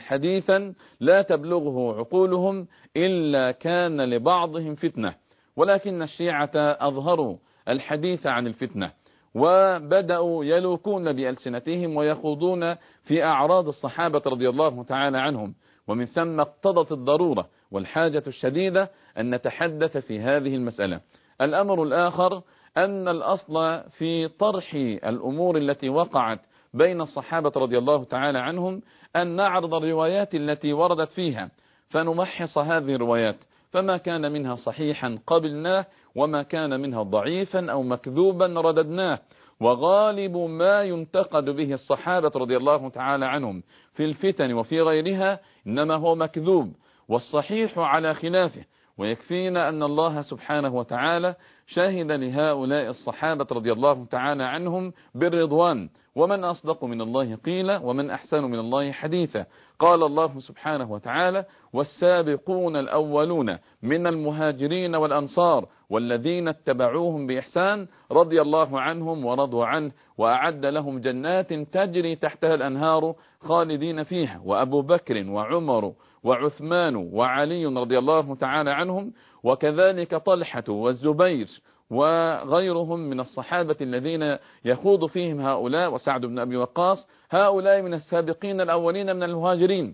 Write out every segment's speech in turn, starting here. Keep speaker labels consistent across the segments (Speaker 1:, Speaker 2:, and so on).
Speaker 1: حديثا لا تبلغه عقولهم إلا كان لبعضهم فتنة، ولكن الشيعة أظهروا الحديث عن الفتنة وبدأوا يلوكون بألسنتهم ويخوضون في أعراض الصحابة رضي الله تعالى عنهم، ومن ثم اقتضت الضرورة والحاجة الشديدة أن نتحدث في هذه المسألة. الأمر الآخر أن الأصل في طرح الأمور التي وقعت بين الصحابة رضي الله تعالى عنهم أن نعرض الروايات التي وردت فيها فنمحص هذه الروايات، فما كان منها صحيحا قبلناه، وما كان منها ضعيفا أو مكذوبا رددناه. وغالب ما ينتقد به الصحابة رضي الله تعالى عنهم في الفتن وفي غيرها إنما هو مكذوب، والصحيح على خلافه. ويكفينا أن الله سبحانه وتعالى شهد لهؤلاء الصحابة رضي الله تعالى عنهم بالرضوان، ومن أصدق من الله قيلا ومن أحسن من الله حديثا. قال الله سبحانه وتعالى: والسابقون الأولون من المهاجرين والأنصار والذين اتبعوهم بإحسان رضي الله عنهم ورضوا عنه وأعد لهم جنات تجري تحتها الأنهار خالدين فيها. وأبو بكر وعمر وعثمان وعلي رضي الله تعالى عنهم، وكذلك طلحة والزبير وغيرهم من الصحابة الذين يخوض فيهم هؤلاء، وسعد بن أبي وقاص، هؤلاء من السابقين الأولين من المهاجرين.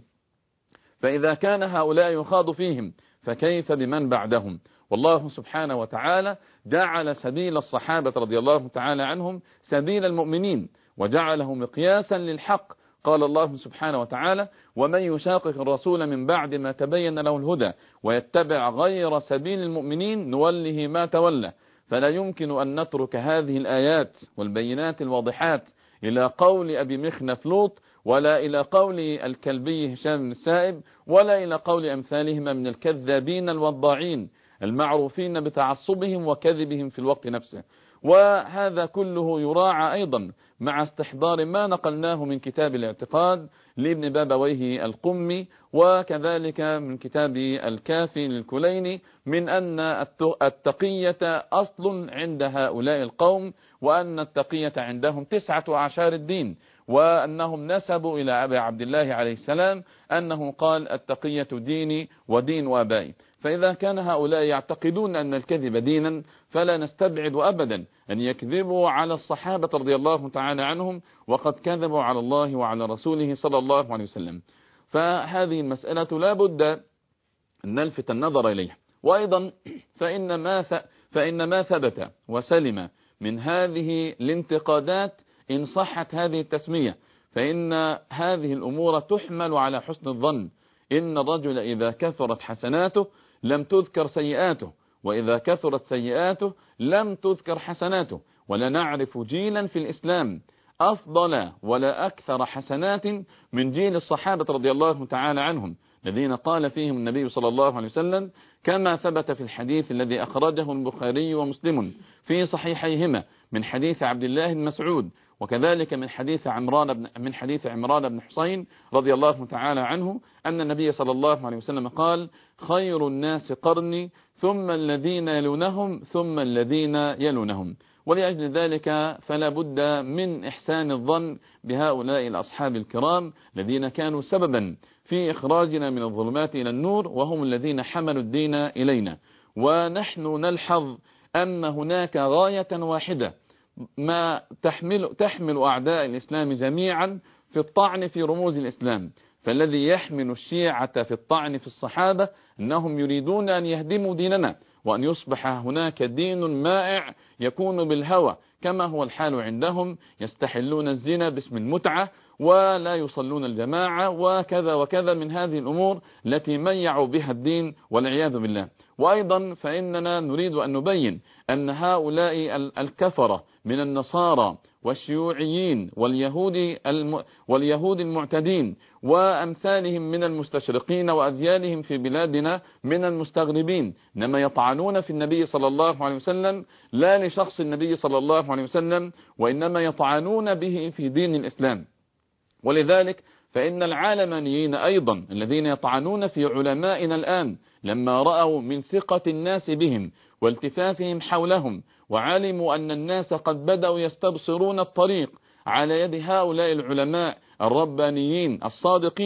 Speaker 1: فإذا كان هؤلاء يخاض فيهم فكيف بمن بعدهم؟ والله سبحانه وتعالى جعل سبيل الصحابة رضي الله تعالى عنهم سبيل المؤمنين، وجعله مقياسا للحق. قال الله سبحانه وتعالى: ومن يشاقق الرسول من بعد ما تبين له الهدى ويتبع غير سبيل المؤمنين نوله ما تولى. فلا يمكن أن نترك هذه الآيات والبينات الواضحات إلى قول أبي مخنف لوط، ولا إلى قول الكلبي هشام بن السائب، ولا إلى قول أمثالهما من الكذابين الوضاعين المعروفين بتعصبهم وكذبهم في الوقت نفسه. وهذا كله يراعى أيضا مع استحضار ما نقلناه من كتاب الاعتقاد لابن بابويه القمي، وكذلك من كتاب الكافي للكليني، من أن التقية أصل عند هؤلاء القوم، وأن التقية عندهم 19 الدين، وأنهم نسبوا إلى أبي عبد الله عليه السلام أنه قال: التقية ديني ودين وآبائي. فإذا كان هؤلاء يعتقدون أن الكذب دينا فلا نستبعد أبدا أن يكذبوا على الصحابة رضي الله تعالى عنهم، وقد كذبوا على الله وعلى رسوله صلى الله عليه وسلم. فهذه المسألة لا بد أن نلفت النظر إليها. وأيضا فإن ما ثبت وسلم من هذه الانتقادات، إن صحت هذه التسمية، فإن هذه الأمور تحمل على حسن الظن. إن الرجل إذا كثرت حسناته لم تذكر سيئاته، وإذا كثرت سيئاته لم تذكر حسناته. ولا نعرف جيلا في الإسلام أفضل ولا أكثر حسنات من جيل الصحابة رضي الله تعالى عنهم، الذين قال فيهم النبي صلى الله عليه وسلم كما ثبت في الحديث الذي أخرجه البخاري ومسلم في صحيحيهما من حديث عبد الله بن مسعود، وكذلك من حديث عمران بن حسين رضي الله تعالى عنه، أن النبي صلى الله عليه وسلم قال: خير الناس قرني ثم الذين يلونهم ثم الذين يلونهم. ولأجل ذلك فلا بد من إحسان الظن بهؤلاء الأصحاب الكرام الذين كانوا سببا في إخراجنا من الظلمات إلى النور، وهم الذين حملوا الدين إلينا. ونحن نلحظ أن هناك غاية واحدة ما تحمل أعداء الإسلام جميعا في الطعن في رموز الإسلام. فالذي يحمل الشيعة في الطعن في الصحابة أنهم يريدون أن يهدموا ديننا، وأن يصبح هناك دين مائع يكون بالهوى كما هو الحال عندهم، يستحلون الزنا باسم المتعة ولا يصلون الجماعة وكذا وكذا من هذه الأمور التي ميعوا بها الدين والعياذ بالله. وأيضا فإننا نريد أن نبين أن هؤلاء الكفرة من النصارى والشيوعيين واليهود المعتدين وأمثالهم من المستشرقين وأذيالهم في بلادنا من المستغربين، إنما يطعنون في النبي صلى الله عليه وسلم لا لشخص النبي صلى الله عليه وسلم، وإنما يطعنون به في دين الإسلام. ولذلك فإن العالمانيين أيضا الذين يطعنون في علمائنا الآن لما رأوا من ثقة الناس بهم والتفافهم حولهم وعلموا أن الناس قد بدأوا يستبصرون الطريق على يد هؤلاء العلماء الربانيين الصادقين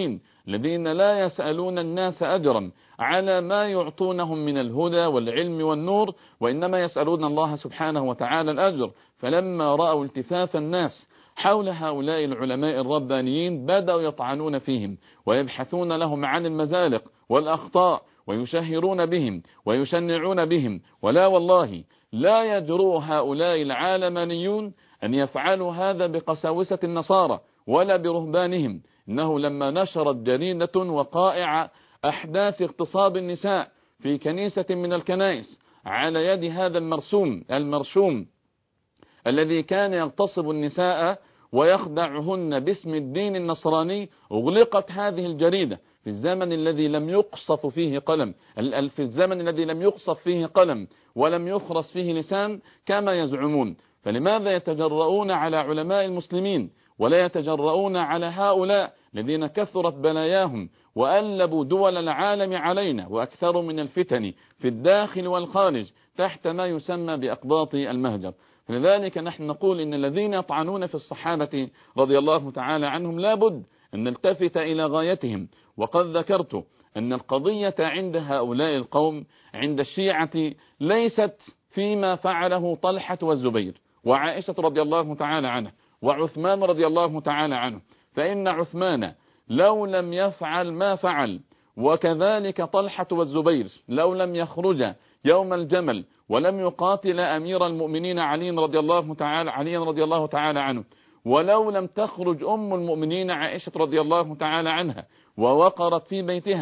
Speaker 1: الذين لا يسألون الناس أجرا على ما يعطونهم من الهدى والعلم والنور، وإنما يسألون الله سبحانه وتعالى الأجر. فلما رأوا التفاف الناس حول هؤلاء العلماء الربانيين بدأوا يطعنون فيهم ويبحثون لهم عن المزالق والأخطاء ويشهرون بهم ويشنعون بهم. ولا والله لا يجرؤ هؤلاء العالمانيون أن يفعلوا هذا بقساوسة النصارى ولا برهبانهم. إنه لما نشرت جريدة وقائع أحداث اغتصاب النساء في كنيسة من الكنائس على يد هذا المرشوم الذي كان يغتصب النساء ويخدعهن باسم الدين النصراني، أغلقت هذه الجريدة في الزمن الذي لم يقصف فيه قلم، في الزمن الذي لم يقصف فيه قلم ولم يخرس فيه لسان كما يزعمون. فلماذا يتجرؤون على علماء المسلمين ولا يتجرؤون على هؤلاء الذين كثرت بلاياهم وألبوا دول العالم علينا وأكثروا من الفتن في الداخل والخارج تحت ما يسمى بأقباط المهجر؟ فلذلك نحن نقول إن الذين يطعنون في الصحابة رضي الله تعالى عنهم لابد أن نلتفت إلى غايتهم. وقد ذكرت أن القضية عند هؤلاء القوم عند الشيعة ليست فيما فعله طلحة والزبير وعائشة رضي الله تعالى عنه وعثمان رضي الله تعالى عنه، فإن عثمان لو لم يفعل ما فعل، وكذلك طلحة والزبير لو لم يخرج يوم الجمل ولم يقاتل أمير المؤمنين علي رضي الله تعالى عنه، ولو لم تخرج أم المؤمنين عائشة رضي الله تعالى عنها وقرت في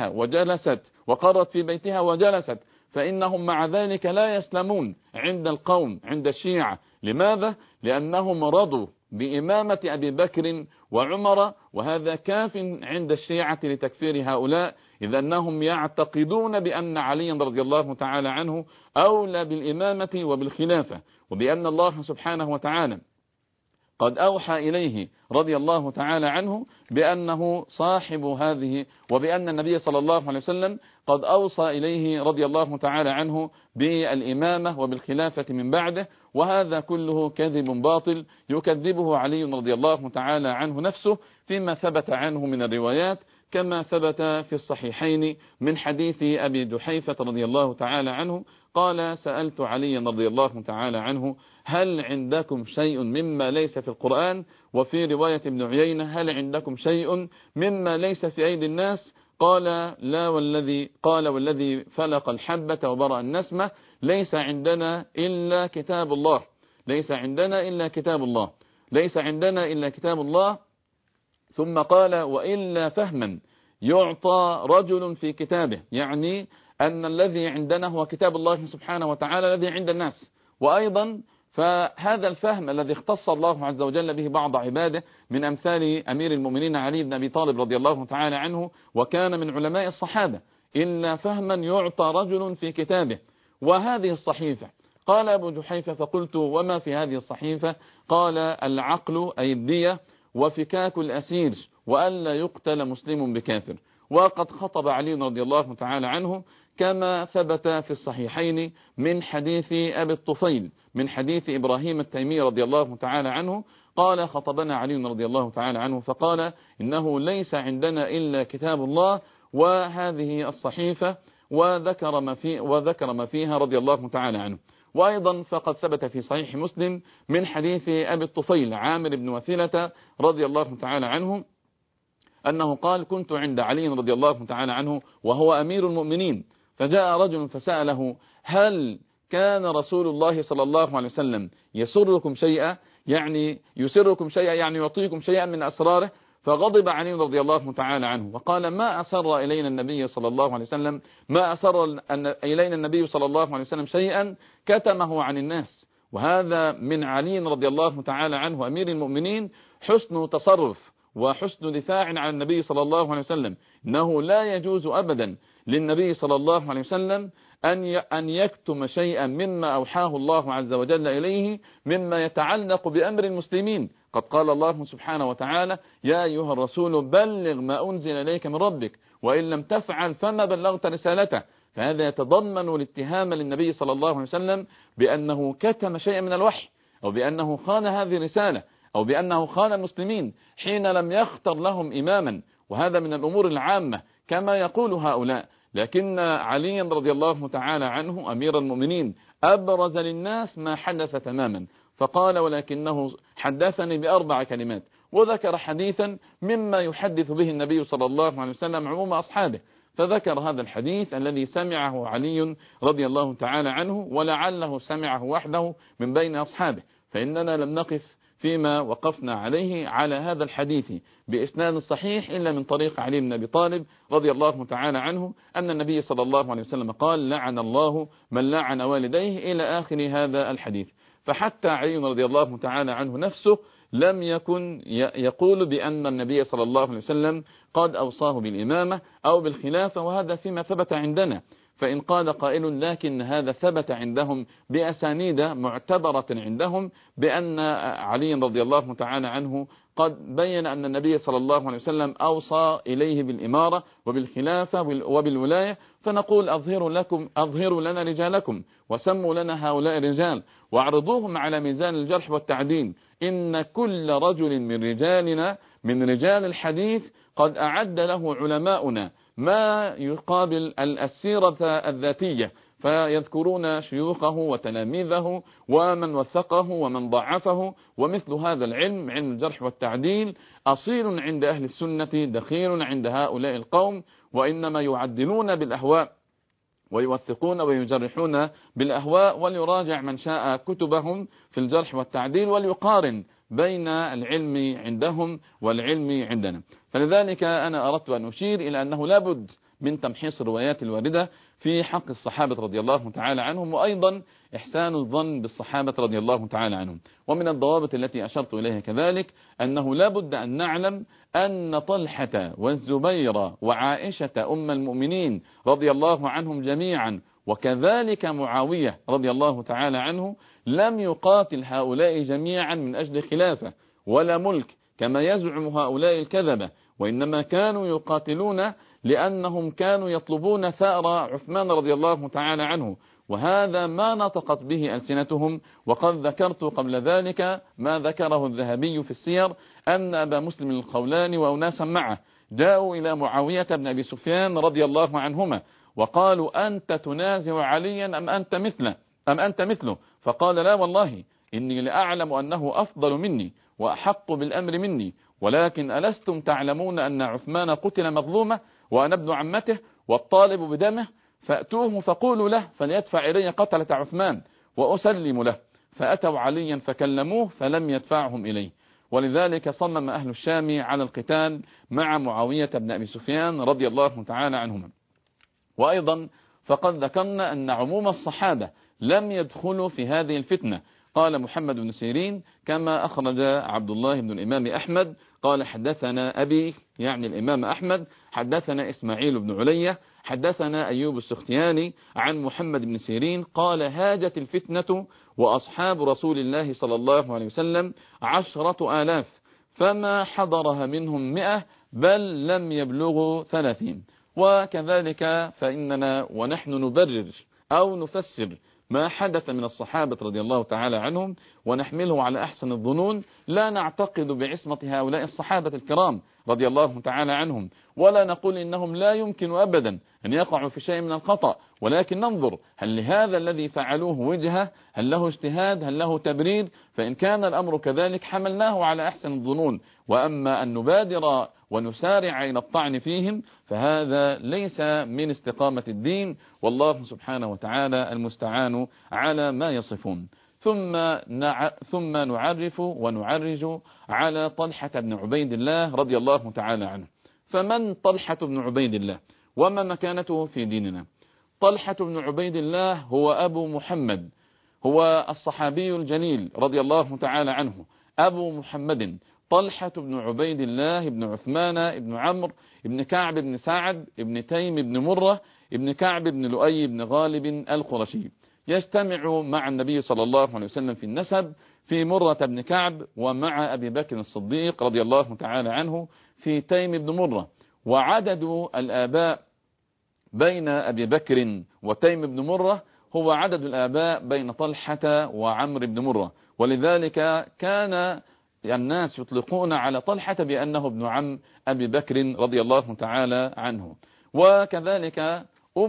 Speaker 1: بيتها وجلست، فإنهم مع ذلك لا يسلمون عند القوم عند الشيعة. لماذا؟ لأنهم رضوا بإمامة أبي بكر وعمر، وهذا كاف عند الشيعة لتكفير هؤلاء، إذ أنهم يعتقدون بأن علي رضي الله تعالى عنه أولى بالإمامة وبالخلافة، وبأن الله سبحانه وتعالى قد أوحى إليه رضي الله تعالى عنه بأنه صاحب هذه، وبأن النبي صلى الله عليه وسلم قد أوصى إليه رضي الله تعالى عنه بالإمامة وبالخلافة من بعده. وهذا كله كذب باطل يكذبه علي رضي الله تعالى عنه نفسه فيما ثبت عنه من الروايات، كما ثبت في الصحيحين من حديث أبي جحيفة رضي الله تعالى عنه قال: سألت علي رضي الله تعالى عنه: هل عندكم شيء مما ليس في القرآن؟ وفي رواية ابن عيينة: هل عندكم شيء مما ليس في أيدي الناس؟ قال: لا والذي فلق الحبة وبرأ النسمة ليس عندنا إلا كتاب الله، ليس عندنا إلا كتاب الله. ثم قال: وإلا فهما يعطى رجل في كتابه، يعني أن الذي عندنا هو كتاب الله سبحانه وتعالى الذي عند الناس. وأيضا فهذا الفهم الذي اختص الله عز وجل به بعض عباده من أمثال أمير المؤمنين علي بن أبي طالب رضي الله تعالى عنه، وكان من علماء الصحابة: إلا فهما يعطى رجل في كتابه. وهذه الصحيفة، قال أبو جحيفة: فقلت: وما في هذه الصحيفة؟ قال: العقل أي الدية، وفكاك الأسير، وألا يقتل مسلم بكافر. وقد خطب علي رضي الله تعالى عنه كما ثبت في الصحيحين من حديث أبي الطفيل من حديث إبراهيم التيمي رضي الله تعالى عنه قال: خطبنا علي رضي الله تعالى عنه فقال: إنه ليس عندنا إلا كتاب الله وهذه الصحيفة، وذكر ما فيها رضي الله تعالى عنه. وأيضا فقد ثبت في صحيح مسلم من حديث أبي الطفيل عامر بن وثيلة رضي الله تعالى عنه أنه قال: كنت عند علي رضي الله تعالى عنه وهو أمير المؤمنين، فجاء رجل فسأله: هل كان رسول الله صلى الله عليه وسلم يسركم شيئا، يعني يعطيكم شيئا من أسراره؟ فغضب علي رضي الله تعالى عنه وقال: ما أسر إلينا النبي صلى الله عليه وسلم شيئا كتمه عن الناس. وهذا من علي رضي الله تعالى عنه أمير المؤمنين حسن تصرف وحسن دفاع عن النبي صلى الله عليه وسلم. إنه لا يجوز أبدا للنبي صلى الله عليه وسلم أن يكتم شيئا مما أوحاه الله عز وجل إليه مما يتعلق بأمر المسلمين. قد قال الله سبحانه وتعالى: يا أيها الرسول بلغ ما أنزل إليك من ربك وإن لم تفعل فما بلغت رسالته. فهذا يتضمن الاتهام للنبي صلى الله عليه وسلم بأنه كتم شيئا من الوحي، أو بأنه خان هذه الرسالة، أو بأنه خان المسلمين حين لم يختر لهم إماما وهذا من الأمور العامة كما يقول هؤلاء. لكن علي رضي الله تعالى عنه أمير المؤمنين أبرز للناس ما حدث تماما، فقال: ولكنه حدثني ب4 كلمات، وذكر حديثا مما يحدث به النبي صلى الله عليه وسلم عموم أصحابه، فذكر هذا الحديث الذي سمعه علي رضي الله تعالى عنه، ولعله سمعه وحده من بين أصحابه، فإننا لم نقف فيما وقفنا عليه على هذا الحديث بإسناد صحيح إلا من طريق علي بن أبي طالب رضي الله تعالى عنه أن النبي صلى الله عليه وسلم قال: لعن الله من لعن والديه إلى آخر هذا الحديث. فحتى علي رضي الله تعالى عنه نفسه لم يكن يقول بأن النبي صلى الله عليه وسلم قد أوصاه بالإمامة أو بالخلافة، وهذا فيما ثبت عندنا. فإن قال قائل: لكن هذا ثبت عندهم بأسانيد معتبرة عندهم بأن علي رضي الله تعالى عنه قد بين أن النبي صلى الله عليه وسلم أوصى إليه بالإمارة وبالخلافة وبالولاية، فنقول: أظهروا لنا رجالكم، وسموا لنا هؤلاء الرجال، واعرضوهم على ميزان الجرح والتعديل. إن كل رجل من رجالنا من رجال الحديث قد أعد له علماؤنا ما يقابل السيرة الذاتية، فيذكرون شيوخه وتلاميذه ومن وثقه ومن ضعفه. ومثل هذا العلم، علم الجرح والتعديل، أصيل عند أهل السنة، دخيل عند هؤلاء القوم، وإنما يعدلون بالأهواء ويوثقون ويجرحون بالأهواء. وليراجع من شاء كتبهم في الجرح والتعديل وليقارن بين العلم عندهم والعلم عندنا. فلذلك أنا أردت أن أشير إلى أنه لابد من تمحيص الروايات الواردة في حق الصحابة رضي الله تعالى عنهم، وأيضا إحسان الظن بالصحابة رضي الله تعالى عنهم. ومن الضوابط التي أشرت إليها كذلك أنه لابد أن نعلم أن طلحة والزبير وعائشة أم المؤمنين رضي الله عنهم جميعا، وكذلك معاوية رضي الله تعالى عنه، لم يقاتل هؤلاء جميعا من أجل خلافة ولا ملك كما يزعم هؤلاء الكذبة، وإنما كانوا يقاتلون لأنهم كانوا يطلبون ثأر عثمان رضي الله تعالى عنه، وهذا ما نطقت به ألسنتهم. وقد ذكرت قبل ذلك ما ذكره الذهبي في السير أن أبا مسلم الخولاني وأناسا معه جاءوا إلى معاوية بن أبي سفيان رضي الله عنهما وقالوا: أنت تنازع عليا أم أنت مثله؟ فقال: لا والله، إني لأعلم أنه أفضل مني وأحق بالأمر مني، ولكن ألستم تعلمون أن عثمان قتل مظلومة وأنا ابن عمته والطالب بدمه؟ فأتوه فقولوا له فليدفع إلي قتلة عثمان وأسلم له. فأتوا عليا فكلموه فلم يدفعهم إليه. ولذلك صمم أهل الشام على القتال مع معاوية بن أبي سفيان رضي الله تعالى عنهما. وأيضا فقد ذكرنا أن عموم الصحابة لم يدخلوا في هذه الفتنة. قال محمد بن سيرين كما أخرج عبد الله بن الإمام أحمد قال: حدثنا أبي، يعني الإمام أحمد، حدثنا إسماعيل بن علية، حدثنا أيوب السختياني عن محمد بن سيرين قال: هاجت الفتنة وأصحاب رسول الله صلى الله عليه وسلم 10,000 فما حضرها منهم 100 بل لم يبلغوا 30. وكذلك فإننا ونحن نبرر أو نفسر ما حدث من الصحابة رضي الله تعالى عنهم ونحمله على أحسن الظنون، لا نعتقد بعصمة هؤلاء الصحابة الكرام رضي الله تعالى عنهم، ولا نقول إنهم لا يمكن أبدا أن يقعوا في شيء من الخطأ، ولكن ننظر هل لهذا الذي فعلوه وجهة، هل له اجتهاد، هل له تبرير؟ فإن كان الأمر كذلك حملناه على أحسن الظنون. وأما أن نبادر ونسارع إلى الطعن فيهم فهذا ليس من استقامة الدين، والله سبحانه وتعالى المستعان على ما يصفون. ثم نعرف ونعرج على طلحة بن عبيد الله رضي الله تعالى عنه. فمن طلحة بن عبيد الله وما مكانته في ديننا؟ طلحة بن عبيد الله هو أبو محمد، هو الصحابي الجليل رضي الله تعالى عنه، أبو محمد طلحة بن عبيد الله بن عثمان بن عمرو بن كعب بن سعد بن تيم بن مرة بن كعب بن لؤي بن غالب القرشي، يجتمع مع النبي صلى الله عليه وسلم في النسب في مرة بن كعب، ومع أبي بكر الصديق رضي الله تعالى عنه في تيم بن مرة. وعدد الآباء بين أبي بكر وتيم بن مرة هو عدد الآباء بين طلحة وعمرو بن مرة، ولذلك كان الناس يطلقون على طلحة بأنه ابن عم أبي بكر رضي الله تعالى عنه. وكذلك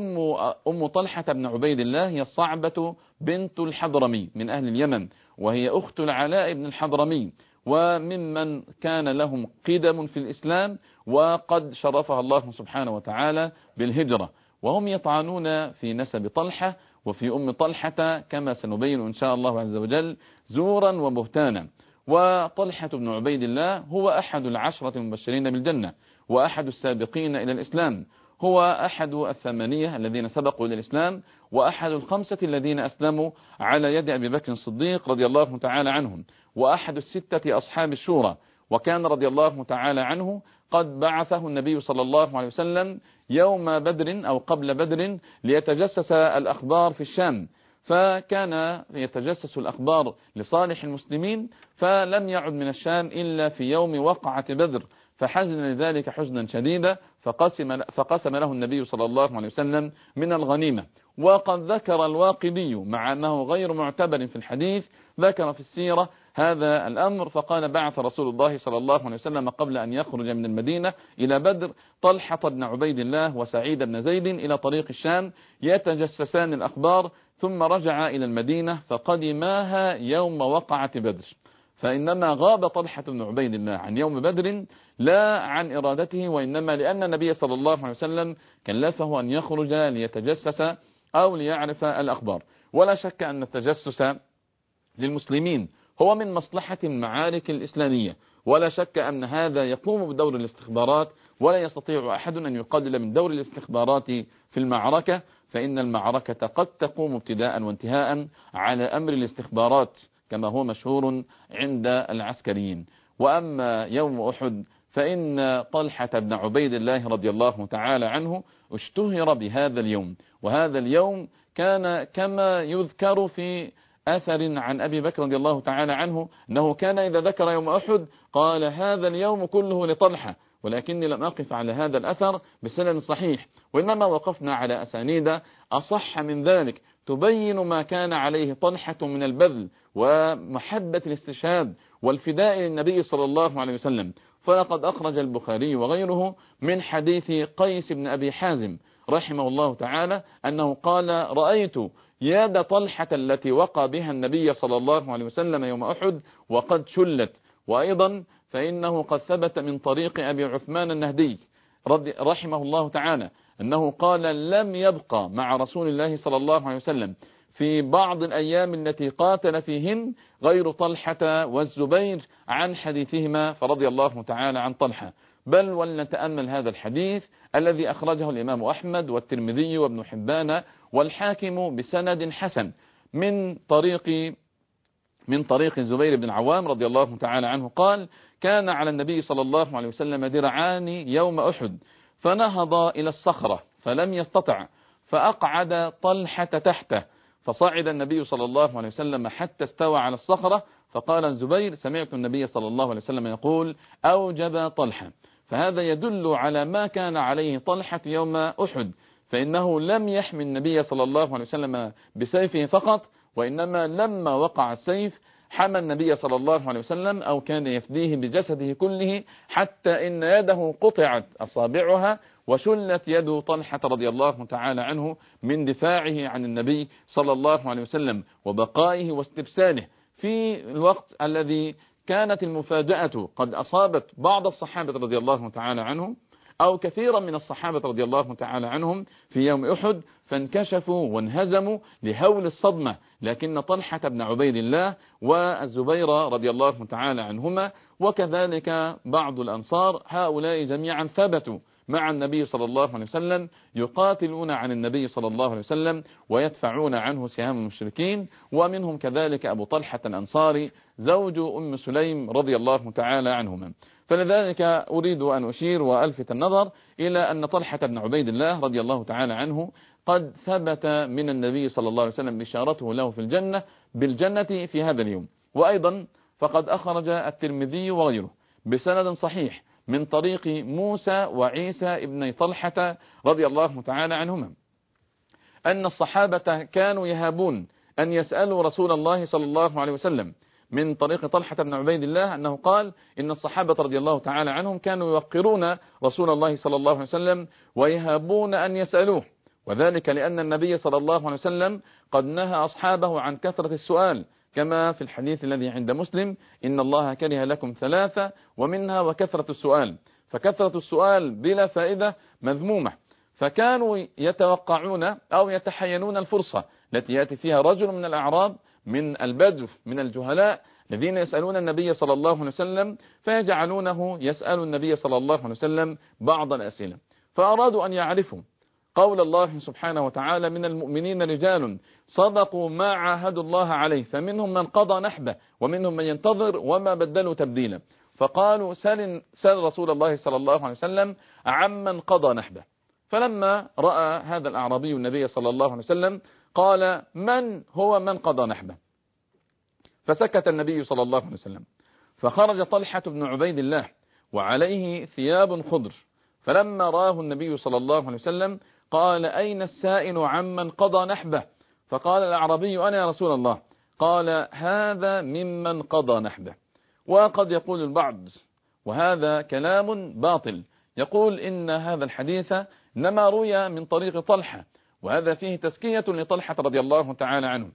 Speaker 1: أم طلحة بن عبيد الله هي الصعبة بنت الحضرمي من أهل اليمن، وهي أخت العلاء بن الحضرمي، وممن كان لهم قدم في الإسلام وقد شرفها الله سبحانه وتعالى بالهجرة، وهم يطعنون في نسب طلحة وفي أم طلحة كما سنبين إن شاء الله عز وجل زورا وبهتانا. وطلحة بن عبيد الله هو أحد العشرة المبشرين بالجنة، وأحد السابقين إلى الإسلام، هو أحد الثمانية الذين سبقوا إلى الإسلام، وأحد الخمسة الذين أسلموا على يد أبي بكر الصديق رضي الله تعالى عنهم، وأحد الستة أصحاب الشورى. وكان رضي الله تعالى عنه قد بعثه النبي صلى الله عليه وسلم يوم بدر أو قبل بدر ليتجسس الأخبار في الشام، فكان يتجسس الأخبار لصالح المسلمين، فلم يعد من الشام إلا في يوم وقعة بدر، فحزن لذلك حزنا شديدا، فقسم له النبي صلى الله عليه وسلم من الغنيمة. وقد ذكر الواقدي مع أنه غير معتبر في الحديث، ذكر في السيرة هذا الأمر، فقال بعث رسول الله صلى الله عليه وسلم قبل أن يخرج من المدينة إلى بدر طلحة بن عبيد الله وسعيد بن زيد إلى طريق الشام يتجسسان الأخبار، ثم رجع إلى المدينة فقدماها يوم وقعة بدر. فإنما غاب طلحة بن عبيد الله عن يوم بدر لا عن إرادته، وإنما لأن النبي صلى الله عليه وسلم كلفه أن يخرج ليتجسس أو ليعرف الأخبار. ولا شك أن التجسس للمسلمين هو من مصلحة المعارك الإسلامية، ولا شك أن هذا يقوم بدور الاستخبارات، ولا يستطيع أحد أن يقلل من دور الاستخبارات في المعركة، فإن المعركة قد تقوم ابتداء وانتهاء على أمر الاستخبارات كما هو مشهور عند العسكريين. وأما يوم أحد فإن طلحة بن عبيد الله رضي الله تعالى عنه اشتهر بهذا اليوم، وهذا اليوم كان كما يذكر في أثر عن أبي بكر رضي الله تعالى عنه أنه كان إذا ذكر يوم أحد قال هذا اليوم كله لطلحة، ولكني لم أقف على هذا الأثر بسند صحيح، وإنما وقفنا على أسانيد أصح من ذلك تبين ما كان عليه طلحة من البذل ومحبة الاستشهاد والفداء للنبي صلى الله عليه وسلم. فلقد أخرج البخاري وغيره من حديث قيس بن أبي حازم رحمه الله تعالى أنه قال رأيت يد طلحة التي وقى بها النبي صلى الله عليه وسلم يوم أحد وقد شلت. وأيضا فإنه قد ثبت من طريق أبي عثمان النهدي رحمه الله تعالى أنه قال لم يبقى مع رسول الله صلى الله عليه وسلم في بعض الأيام التي قاتل فيهن غير طلحة والزبير عن حديثهما فرضي الله تعالى عن طلحة. بل ولنتأمل هذا الحديث الذي أخرجه الإمام أحمد والترمذي وابن حبان والحاكم بسند حسن من طريق الزبير بن العوام رضي الله تعالى عنه قال كان على النبي صلى الله عليه وسلم درعان يوم أحد، فنهض إلى الصخرة فلم يستطع، فأقعد طلحة تحته، فصعد النبي صلى الله عليه وسلم حتى استوى على الصخرة، فقال الزبير سمعت النبي صلى الله عليه وسلم يقول أوجب طلحة. فهذا يدل على ما كان عليه طلحة يوم أحد، فإنه لم يحمي النبي صلى الله عليه وسلم بسيفه فقط، وإنما لما وقع السيف حمى النبي صلى الله عليه وسلم أو كان يفديه بجسده كله، حتى إن يده قطعت أصابعها وشلت يد طلحة رضي الله تعالى عنه من دفاعه عن النبي صلى الله عليه وسلم وبقائه واستبساله في الوقت الذي كانت المفاجأة قد أصابت بعض الصحابة رضي الله تعالى عنهم أو كثيرا من الصحابة رضي الله تعالى عنهم في يوم أحد، فانكشفوا وانهزموا لهول الصدمة. لكن طلحة بن عبيد الله والزبير رضي الله تعالى عنهما وكذلك بعض الأنصار هؤلاء جميعا ثبتوا مع النبي صلى الله عليه وسلم يقاتلون عن النبي صلى الله عليه وسلم ويدفعون عنه سهام المشركين. ومنهم كذلك أبو طلحة الأنصاري زوج أم سليم رضي الله تعالى عنهما. فلذلك أريد أن أشير وألفت النظر إلى أن طلحة بن عبيد الله رضي الله تعالى عنه قد ثبت من النبي صلى الله عليه وسلم بشارته له في بالجنة في هذا اليوم. وأيضا فقد أخرج الترمذي وغيره بسند صحيح من طريق موسى وعيسى ابن طلحة رضي الله تعالى عنهما أن الصحابة كانوا يهابون أن يسألوا رسول الله صلى الله عليه وسلم من طريق طلحة بن عبيد الله أنه قال إن الصحابة رضي الله تعالى عنهم كانوا يوقرون رسول الله صلى الله عليه وسلم ويهابون أن يسألوه، وذلك لأن النبي صلى الله عليه وسلم قد نهى أصحابه عن كثرة السؤال، كما في الحديث الذي عند مسلم إن الله كره لكم ثلاثة ومنها وكثرة السؤال، فكثرة السؤال بلا فائدة مذمومة. فكانوا يتوقعون أو يتحينون الفرصة التي يأتي فيها رجل من الأعراب من البدو من الجهلاء الذين يسألون النبي صلى الله عليه وسلم، فيجعلونه يسأل النبي صلى الله عليه وسلم بعض الأسئلة، فأرادوا أن يعرفوا قول الله سبحانه وتعالى من المؤمنين رجال صدقوا ما عاهدوا الله عليه فمنهم من قضى نحبه ومنهم من ينتظر وما بدلوا تبديلا، فقالوا سل رسول الله صلى الله عليه وسلم عمن قضى نحبه. فلما رأى هذا الأعرابي النبي صلى الله عليه وسلم قال من هو من قضى نحبه، فسكت النبي صلى الله عليه وسلم، فخرج طلحة بن عبيد الله وعليه ثياب خضر، فلما راه النبي صلى الله عليه وسلم قال أين السائل عمن قضى نحبه؟ فقال الأعرابي أنا يا رسول الله. قال هذا ممن قضى نحبه. وقد يقول البعض وهذا كلام باطل، يقول إن هذا الحديث إنما روي من طريق طلحة، وهذا فيه تزكية لطلحة رضي الله تعالى عنه،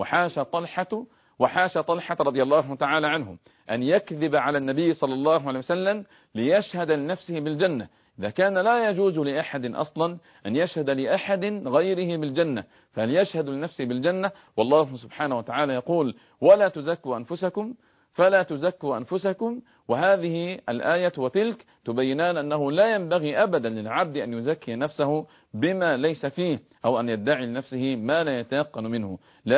Speaker 1: وحاش طلحة رضي الله تعالى عنه أن يكذب على النبي صلى الله عليه وسلم ليشهد لنفسه بالجنة، إذا كان لا يجوز لأحد أصلا أن يشهد لأحد غيره بالجنة، فليشهد لنفسه بالجنة. والله سبحانه وتعالى يقول ولا تزكوا أنفسكم فلا تزكوا أنفسكم، وهذه الآية وتلك تبينان أنه لا ينبغي أبدا للعبد أن يزكي نفسه بما ليس فيه أو أن يدعي لنفسه ما لا يتيقن منه،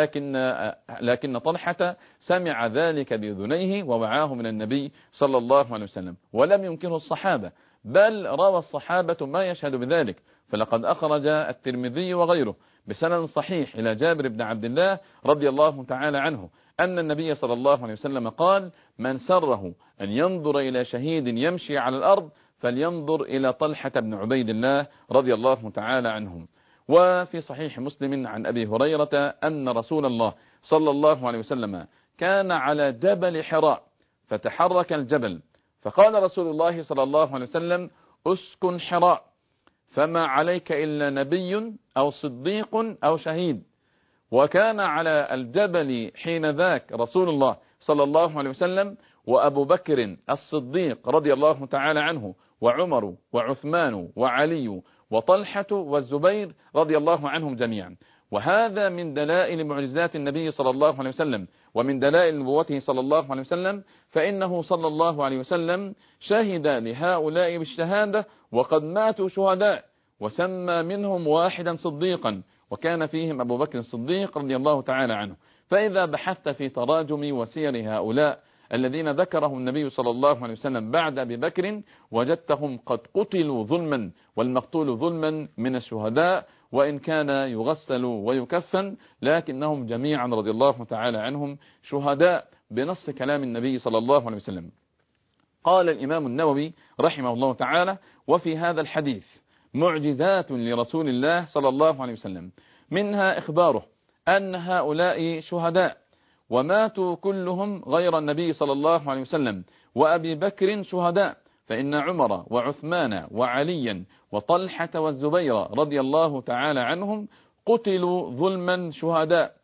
Speaker 1: لكن طلحة سمع ذلك بأذنيه ووعاه من النبي صلى الله عليه وسلم، ولم يمكنه الصحابة، بل روى الصحابة ما يشهد بذلك. فلقد أخرج الترمذي وغيره بسند صحيح إلى جابر بن عبد الله رضي الله تعالى عنه أن النبي صلى الله عليه وسلم قال من سره أن ينظر إلى شهيد يمشي على الأرض فلينظر إلى طلحة بن عبيد الله رضي الله تعالى عنهم. وفي صحيح مسلم عن أبي هريرة أن رسول الله صلى الله عليه وسلم كان على جبل حراء فتحرك الجبل، فقال رسول الله صلى الله عليه وسلم أسكن حراء فما عليك إلا نبي أو صديق أو شهيد. وكان على الجبل حين ذاك رسول الله صلى الله عليه وسلم وأبو بكر الصديق رضي الله تعالى عنه وعمر وعثمان وعلي وطلحة والزبير رضي الله عنهم جميعا. وهذا من دلائل معجزات النبي صلى الله عليه وسلم ومن دلائل نبوته صلى الله عليه وسلم، فإنه صلى الله عليه وسلم شهد لهؤلاء بالشهادة وقد ماتوا شهداء، وسمى منهم واحدا صديقا وكان فيهم أبو بكر الصديق رضي الله تعالى عنه. فإذا بحثت في تراجم وسير هؤلاء الذين ذكرهم النبي صلى الله عليه وسلم بعد أبي بكر وجدتهم قد قتلوا ظلما، والمقتول ظلما من الشهداء وإن كان يغسل ويكفن، لكنهم جميعا رضي الله تعالى عنهم شهداء بنص كلام النبي صلى الله عليه وسلم. قال الإمام النووي رحمه الله تعالى وفي هذا الحديث معجزات لرسول الله صلى الله عليه وسلم، منها إخباره أن هؤلاء شهداء وماتوا كلهم غير النبي صلى الله عليه وسلم وأبي بكر شهداء، فإن عمر وعثمان وعليا وطلحة والزبير رضي الله تعالى عنهم قتلوا ظلما شهداء،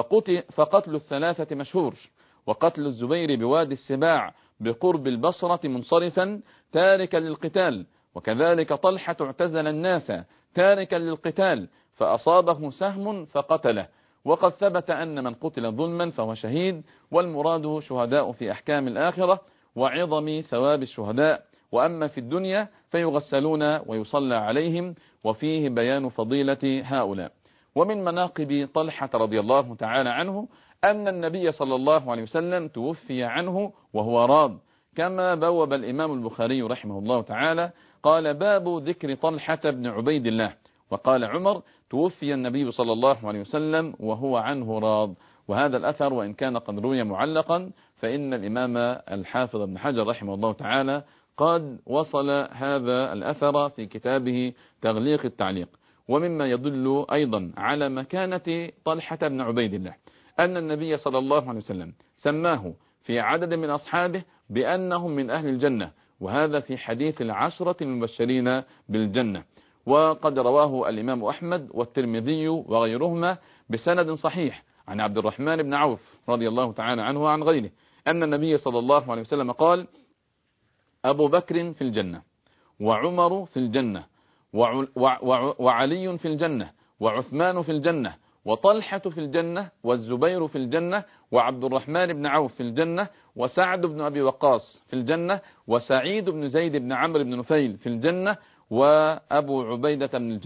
Speaker 1: فقتل الثلاثة مشهور، وقتل الزبير بوادي السباع بقرب البصرة منصرفا تاركا للقتال، وكذلك طلحة اعتزل الناس تاركا للقتال فأصابه سهم فقتله. وقد ثبت أن من قتل ظلما فهو شهيد، والمراد شهداء في أحكام الآخرة وعظم ثواب الشهداء، وأما في الدنيا فيغسلون ويصلى عليهم، وفيه بيان فضيلة هؤلاء. ومن مناقب طلحة رضي الله تعالى عنه أن النبي صلى الله عليه وسلم توفي عنه وهو راض، كما بوب الإمام البخاري رحمه الله تعالى قال باب ذكر طلحة بن عبيد الله، وقال عمر توفي النبي صلى الله عليه وسلم وهو عنه راض. وهذا الأثر وإن كان قد روي معلقا فإن الإمام الحافظ ابن حجر رحمه الله تعالى قد وصل هذا الأثر في كتابه تغليق التعليق. ومما يدل أيضا على مكانة طلحة بن عبيد الله أن النبي صلى الله عليه وسلم سماه في عدد من أصحابه بأنهم من أهل الجنة، وهذا في حديث العشرة المبشرين بالجنة. وقد رواه الإمام أحمد والترمذي وغيرهما بسند صحيح عن عبد الرحمن بن عوف رضي الله تعالى عنه وعن غيره أن النبي صلى الله عليه وسلم قال: أبو بكر في الجنة، وعمر في الجنة، وعلي في الجنة، وعثمان في الجنة، وطلحة في الجنة، والزبير في الجنة، وعبد الرحمن بن عوف في الجنة، وسعد بن أبي وقاص في الجنة، وسعيد بن زيد بن عمرو بن نفيل في الجنة، وأبو عبيدة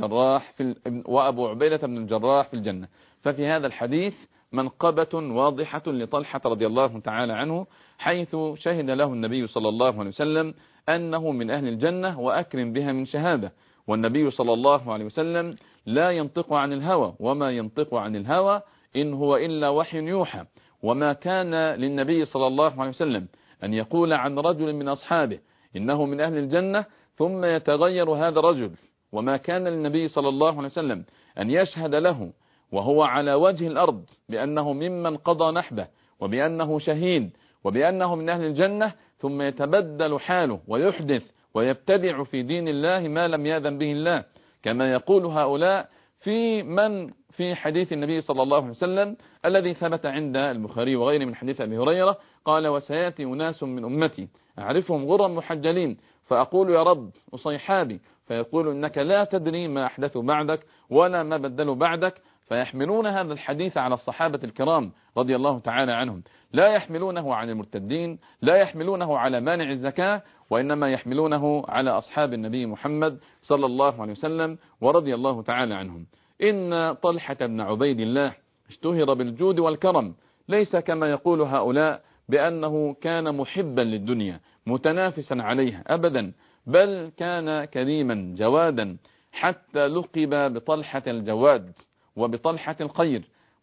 Speaker 1: بن الجراح في الجنة. ففي هذا الحديث منقبة واضحة لطلحة رضي الله تعالى عنه، حيث شهد له النبي صلى الله عليه وسلم أنه من أهل الجنة وأكرم بها من شهادة. والنبي صلى الله عليه وسلم لا ينطق عن الهوى، وما ينطق عن الهوى إن هو إلا وحي يوحى. وما كان للنبي صلى الله عليه وسلم أن يقول عن رجل من أصحابه إنه من أهل الجنة ثم يتغير هذا الرجل، وما كان للنبي صلى الله عليه وسلم أن يشهد له وهو على وجه الأرض بأنه ممن قضى نحبه، وبأنه شهيد، وبأنه من أهل الجنة، ثم يتبدل حاله ويحدث ويبتدع في دين الله ما لم يأذن به الله، كما يقول هؤلاء في حديث النبي صلى الله عليه وسلم الذي ثبت عند البخاري وغيره من حديث أبي هريرة قال: وسيأتي أناس من أمتي أعرفهم غرا محجلين، فأقول يا رب أصيحابي، فيقول إنك لا تدري ما أحدثوا بعدك ولا ما بدلوا بعدك. فيحملون هذا الحديث على الصحابة الكرام رضي الله تعالى عنهم، لا يحملونه عن المرتدين، لا يحملونه على مانع الزكاة، وإنما يحملونه على أصحاب النبي محمد صلى الله عليه وسلم ورضي الله تعالى عنهم. إن طلحة بن عبيد الله اشتهر بالجود والكرم، ليس كما يقول هؤلاء بأنه كان محبا للدنيا متنافسا عليها أبدا، بل كان كريما جوادا، حتى لقب بطلحة الجواد، وبطلحة الخير،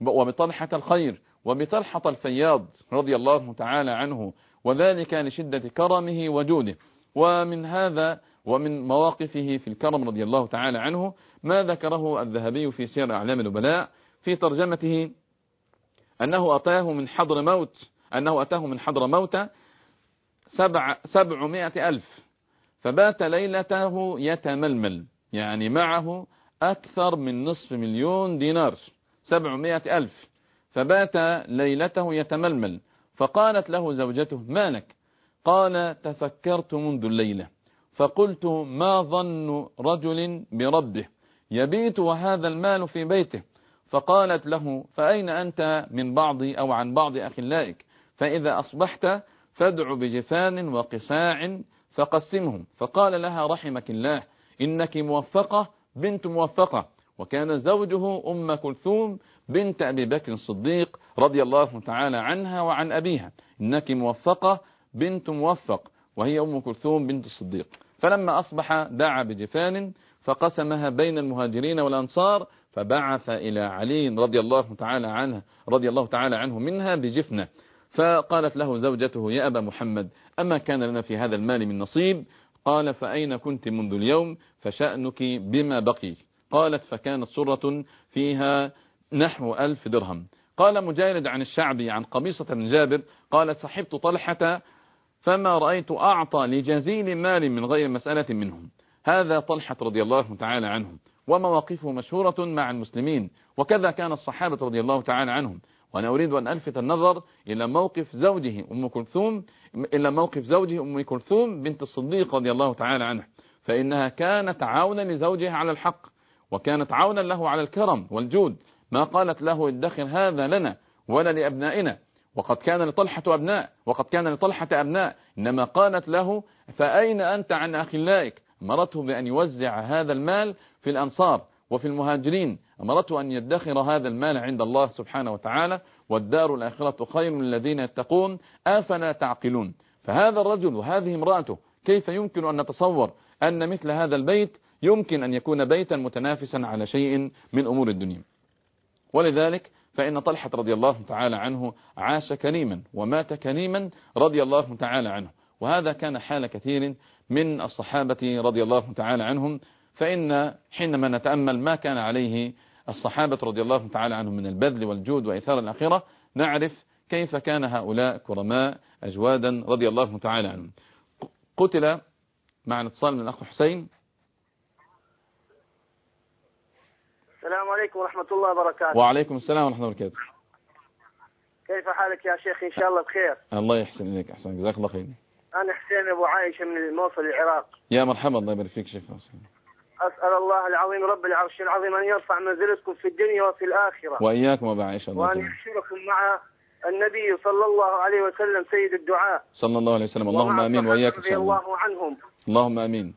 Speaker 1: وبطلحة الفياض رضي الله تعالى عنه، وذلك لشدة كرمه وجوده. ومن هذا ومن مواقفه في الكرم رضي الله تعالى عنه ما ذكره الذهبي في سير أعلام النبلاء في ترجمته أنه أتاه من حضر موت 700,000، فبات ليلته يتململ، يعني معه أكثر من نصف مليون دينار، 700,000، فبات ليلته يتململ. فقالت له زوجته: ما لك؟ قال: تفكرت منذ الليلة فقلت ما ظن رجل بربه يبيت وهذا المال في بيته؟ فقالت له: فأين أنت من بعض أو عن بعض أخلائك؟ فإذا أصبحت فادع بجفان وقساع فقسمهم. فقال لها: رحمك الله، إنك موفقة بنت موفقة. وكان زوجه أم كلثوم بنت أبي بكر الصديق رضي الله تعالى عنها وعن أبيها، إنك موفقة بنت موفق، وهي أم كلثوم بنت الصديق. فلما أصبح دعا بجفان فقسمها بين المهاجرين والأنصار، فبعث إلى علي رضي الله تعالى عنه منها بجفنة. فقالت له زوجته: يا أبا محمد، أما كان لنا في هذا المال من نصيب؟ قال: فأين كنت منذ اليوم؟ فشأنك بما بقي. قالت: فكانت سرة فيها نحو 1000 درهم. قال مجالد عن الشعبي عن قبيصة بن جابر قال: صحبت طلحة فما رأيت أعطى لجزيل مال من غير مسألة منهم. هذا طلحة رضي الله تعالى عنهم، ومواقفه مشهورة مع المسلمين، وكذا كان الصحابة رضي الله تعالى عنهم. وأنا أريد أن ألفت النظر إلى موقف زوجه أم كلثوم بنت الصديق رضي الله تعالى عنه، فإنها كانت عونا لزوجها على الحق، وكانت عونا له على الكرم والجود. ما قالت له: ادخر هذا لنا ولا لأبنائنا، وقد كان لطلحة أبناء، إنما قالت له: فأين أنت عن أخلائك؟ أمرته بأن يوزع هذا المال في الأنصار وفي المهاجرين، أمرته أن يدخر هذا المال عند الله سبحانه وتعالى، والدار الآخرة خير للذين يتقون أفلا تعقلون. فهذا الرجل وهذه امرأته، كيف يمكن أن نتصور أن مثل هذا البيت يمكن أن يكون بيتا متنافسا على شيء من أمور الدنيا؟ ولذلك فإن طلحة رضي الله تعالى عنه عاش كريما ومات كريما رضي الله تعالى عنه، وهذا كان حال كثير من الصحابة رضي الله تعالى عنهم. فإن حينما نتأمل ما كان عليه الصحابة رضي الله تعالى عنهم من البذل والجود وإثار الآخرة، نعرف كيف كان هؤلاء كرماء أجوادا رضي الله تعالى عنهم. قتل معنا اتصال من الأخ حسين.
Speaker 2: السلام عليكم ورحمة الله وبركاته.
Speaker 1: وعليكم السلام ورحمة الله وبركاته.
Speaker 2: كيف حالك يا شيخ؟ إن شاء الله بخير.
Speaker 1: الله يحسن إليك. أحسن، جزاك الله خير.
Speaker 2: أنا حسين أبو عايشة من الموصل العراق.
Speaker 1: يا مرحبا، الله يبارك فيك شيخ.
Speaker 2: أسأل الله العظيم رب العرش العظيم أن يرفع منزلتكم في الدنيا وفي الآخرة،
Speaker 1: وإياكم أبا عائشة،
Speaker 2: وأن يحشركم مع النبي صلى الله عليه وسلم سيد الدعاء
Speaker 1: صلى الله عليه وسلم. اللهم آمين وإياك إن شاء الله.
Speaker 2: رضي الله عنهم.
Speaker 1: اللهم آمين.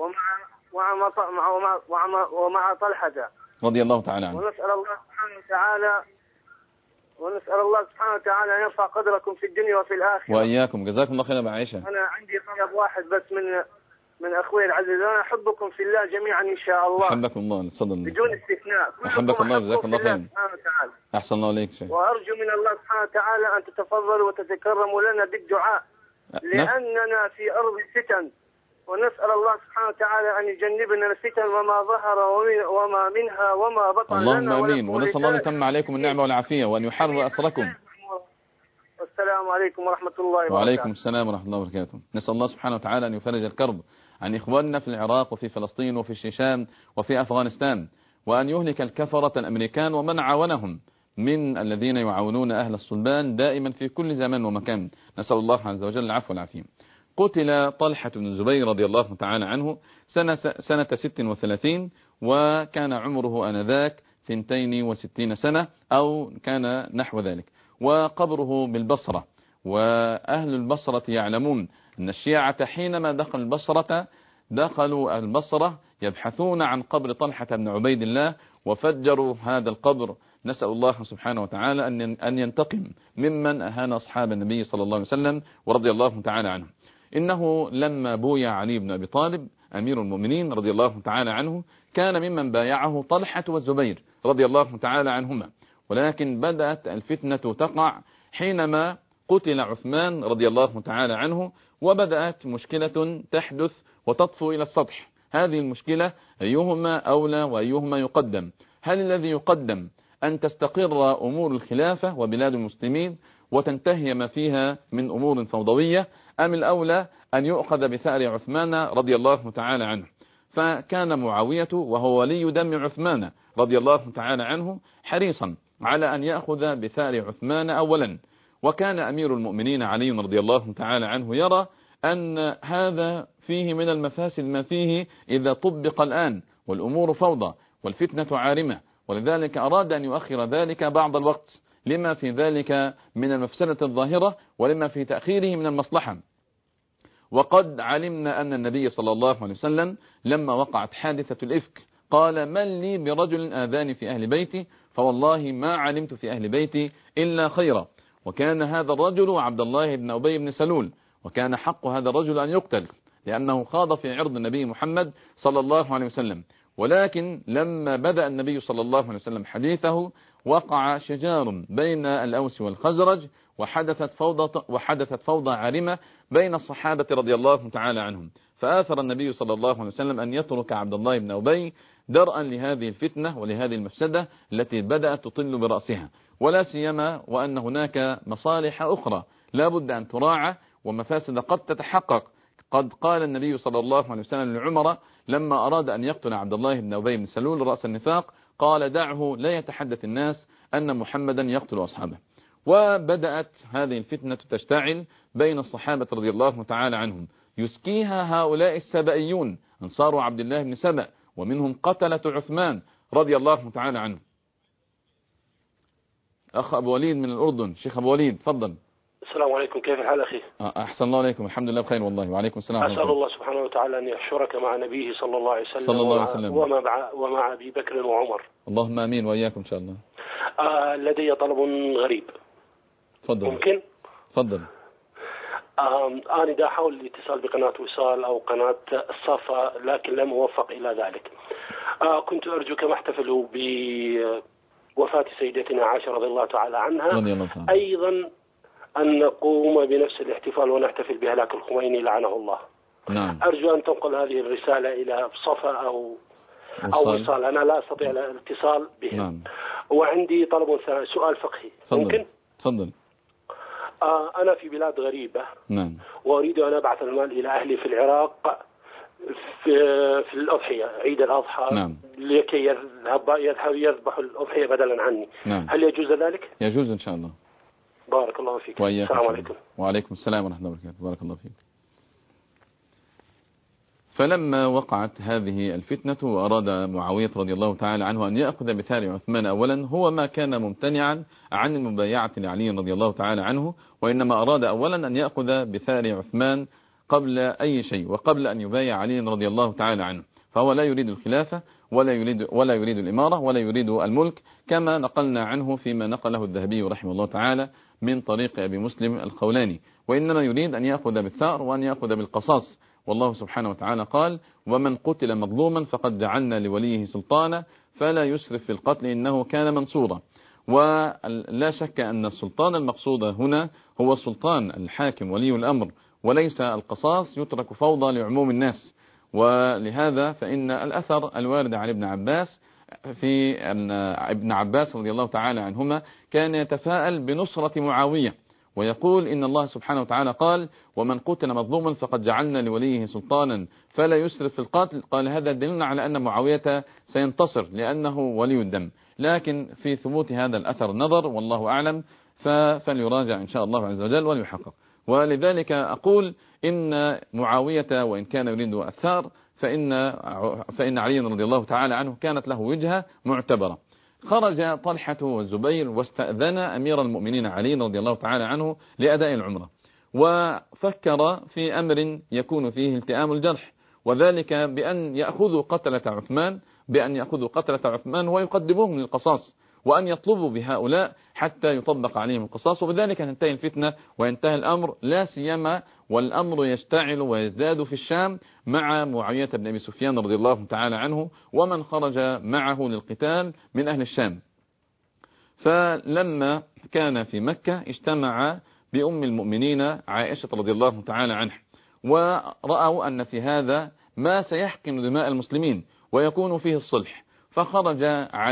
Speaker 2: ومع طلحة
Speaker 1: رضي الله تعالى عنه.
Speaker 2: ونسأل الله سبحانه وتعالى أن يرفع قدركم في الدنيا وفي الآخرة.
Speaker 1: وإياكم، جزاكم الله خير أبا عائشة.
Speaker 2: أنا عندي طلب واحد بس من أخوي العزيز، أنا أحبكم في الله جميعا إن شاء الله.
Speaker 1: أحبكم الله، تفضل.
Speaker 2: بدون استثناء.
Speaker 1: أحبكم الله، جزاكم الله خير. أحسن الله عليك شيخ.
Speaker 2: وأرجو من الله سبحانه وتعالى أن تتفضلوا وتتكرموا لنا بالدعاء، لأننا في أرض الفتن، ونسأل الله سبحانه وتعالى أن يجنبنا الفتن وما ظهر وما منها وما بطن.
Speaker 1: اللهم آمين. ونسأل الله أن يتم عليكم النعمة والعافية وأن يحرر أسركم.
Speaker 2: والسلام عليكم ورحمة الله وبركاته.
Speaker 1: وعليكم السلام ورحمة الله وبركاته. نسأل الله سبحانه وتعالى أن يفرج الكرب عن إخواننا في العراق وفي فلسطين وفي الشيشان وفي أفغانستان، وأن يهلك الكفرة الأمريكان ومن عاونهم من الذين يعاونون أهل الصلبان دائما في كل زمان ومكان. نسأل الله عز وجل العفو والعافية. قتل طلحة بن الزبير رضي الله تعالى عنه سنة 36، وكان عمره آنذاك 62 سنة أو كان نحو ذلك، وقبره بالبصرة. وأهل البصرة يعلمون أن الشيعة حينما دخلوا البصرة يبحثون عن قبر طلحة بن عبيد الله وفجروا هذا القبر. نسأل الله سبحانه وتعالى أن ينتقم ممن أهان أصحاب النبي صلى الله عليه وسلم ورضي الله تعالى عنه. إنه لما بويع علي بن أبي طالب أمير المؤمنين رضي الله تعالى عنه كان ممن بايعه طلحة والزبير رضي الله تعالى عنهما، ولكن بدأت الفتنة تقع حينما قتل عثمان رضي الله تعالى عنه، وبدأت مشكلة تحدث وتطفو إلى السطح. هذه المشكلة أيهما أولى وأيهما يقدم؟ هل الذي يقدم أن تستقر أمور الخلافة وبلاد المسلمين وتنتهي ما فيها من أمور فوضوية، أم الأولى أن يؤخذ بثأر عثمان رضي الله تعالى عنه؟ فكان معاوية وهو ولي دم عثمان رضي الله تعالى عنه حريصا على أن يأخذ بثأر عثمان أولا، وكان أمير المؤمنين علي رضي الله تعالى عنه يرى أن هذا فيه من المفاسد ما فيه إذا طبق الآن، والأمور فوضى والفتنة عارمة، ولذلك أراد أن يؤخر ذلك بعض الوقت لما في ذلك من المفسدة الظاهرة ولما في تأخيره من المصلحة. وقد علمنا أن النبي صلى الله عليه وسلم لما وقعت حادثة الإفك قال: من لي برجل آذاني في أهل بيتي فوالله ما علمت في أهل بيتي إلا خيرا. وكان هذا الرجل عبد الله بن أبي بن سلول، وكان حق هذا الرجل أن يقتل لأنه خاض في عرض النبي محمد صلى الله عليه وسلم. ولكن لما بدأ النبي صلى الله عليه وسلم حديثه وقع شجار بين الأوس والخزرج، وحدثت فوضى عارمة بين الصحابة رضي الله تعالى عنهم، فآثر النبي صلى الله عليه وسلم أن يترك عبد الله بن أبي درءا لهذه الفتنة ولهذه المفسدة التي بدأت تطل برأسها، ولا سيما وأن هناك مصالح أخرى لا بد أن تراعى ومفاسد قد تتحقق. قد قال النبي صلى الله عليه وسلم لعمر لما أراد أن يقتل عبد الله بن أبي بن سلول رأس النفاق قال: دعه لا يتحدث الناس أن محمدا يقتل أصحابه. وبدأت هذه الفتنة تشتعل بين الصحابة رضي الله تعالى عنهم، يسكيها هؤلاء السبائيون أنصار عبد الله بن سبأ، ومنهم قتلة عثمان رضي الله تعالى عنه. أخ أبو وليد من الأردن، شيخ أبو وليد تفضل.
Speaker 3: السلام عليكم، كيف الحال أخي؟
Speaker 1: أحسن الله عليكم، الحمد لله بخير والله. وعليكم السلام.
Speaker 3: أسأل الله سبحانه وتعالى أن يحشرك مع نبيه صلى الله عليه وسلم
Speaker 1: صلى الله عليه وسلم
Speaker 3: ومع أبي بكر وعمر.
Speaker 1: اللهم آمين وإياكم إن شاء الله.
Speaker 3: لدي طلب غريب.
Speaker 1: تفضل.
Speaker 3: ممكن؟
Speaker 1: تفضل.
Speaker 3: أنا دا أحاول الاتصال بقناة وصال أو قناة الصفا لكن لم أوفق إلى ذلك. كنت أرجو كما احتفلوا بوفاة سيدتنا عائشة رضي الله تعالى عنها أيضا أن نقوم بنفس الاحتفال ونحتفل بهلاك الخميني لعنه الله.
Speaker 1: نعم.
Speaker 3: أرجو أن تنقل هذه الرسالة إلى صفا أو وصال. أنا لا أستطيع الاتصال بهم.
Speaker 1: نعم.
Speaker 3: وعندي طلب سؤال فقهي.
Speaker 1: فضل.
Speaker 3: ممكن؟
Speaker 1: تفضل.
Speaker 3: أنا في بلاد غريبة.
Speaker 1: نعم.
Speaker 3: وأريد أن أبعث المال إلى أهلي في العراق في الأضحية عيد الأضحى.
Speaker 1: نعم.
Speaker 3: لكي يذبح الأضحية بدلا عني.
Speaker 1: نعم.
Speaker 3: هل يجوز ذلك؟
Speaker 1: يجوز إن شاء الله.
Speaker 3: بارك الله فيك.
Speaker 1: السلام
Speaker 3: عليكم.
Speaker 1: وعليكم السلام ورحمة الله وبركاته. بارك الله فيك. فلما وقعت هذه الفتنة وأراد معاوية رضي الله تعالى عنه أن يأخذ بثار عثمان أولا، هو ما كان ممتنعا عن المبايعة لعلي رضي الله تعالى عنه، وإنما أراد أولا أن يأخذ بثار عثمان قبل أي شيء، وقبل أن يبايع علي رضي الله تعالى عنه. فهو لا يريد الخلافة ولا يريد الإمارة ولا يريد الملك، كما نقلنا عنه فيما نقله الذهبي رحمه الله تعالى من طريق أبي مسلم الخولاني، وإنما يريد أن يأخذ بالثار وأن يأخذ بالقصاص. والله سبحانه وتعالى قال: ومن قتل مظلوما فقد جعلنا لوليه سلطانا فلا يسرف في القتل إنه كان منصورا. ولا شك أن السلطان المقصود هنا هو السلطان الحاكم ولي الأمر، وليس القصاص يترك فوضى لعموم الناس. ولهذا فإن الأثر الوارد عن ابن عباس في أن ابن عباس رضي الله تعالى عنهما كان يتفاءل بنصرة معاوية، ويقول إن الله سبحانه وتعالى قال: ومن قتل مظلوما فقد جعلنا لوليه سلطانا فلا يسرف في القتل. قال: هذا دليل على أن معاوية سينتصر لأنه ولي الدم. لكن في ثبوت هذا الأثر نظر، والله أعلم، فليراجع إن شاء الله عز وجل وليحقق. ولذلك أقول إن معاوية وإن كان يريد الثار فإن علي رضي الله تعالى عنه كانت له وجهة معتبرة. خرج طلحة والزبير واستأذن أمير المؤمنين علي رضي الله تعالى عنه لأداء العمرة، وفكر في أمر يكون فيه التئام الجرح، وذلك بأن يأخذوا قتلة عثمان ويقدموهم للقصاص، وأن يطلبوا بهؤلاء حتى يطبق عليهم القصاص، وبذلك تنتهي الفتنة وينتهي الأمر، لا سيما والأمر يشتعل ويزداد في الشام مع معاوية بن أبي سفيان رضي الله تعالى عنه ومن خرج معه للقتال من أهل الشام. فلما كان في مكة اجتمع بأم المؤمنين عائشة رضي الله تعالى عنها، ورأوا أن في هذا ما سيحكم دماء المسلمين ويكون فيه الصلح. فخرج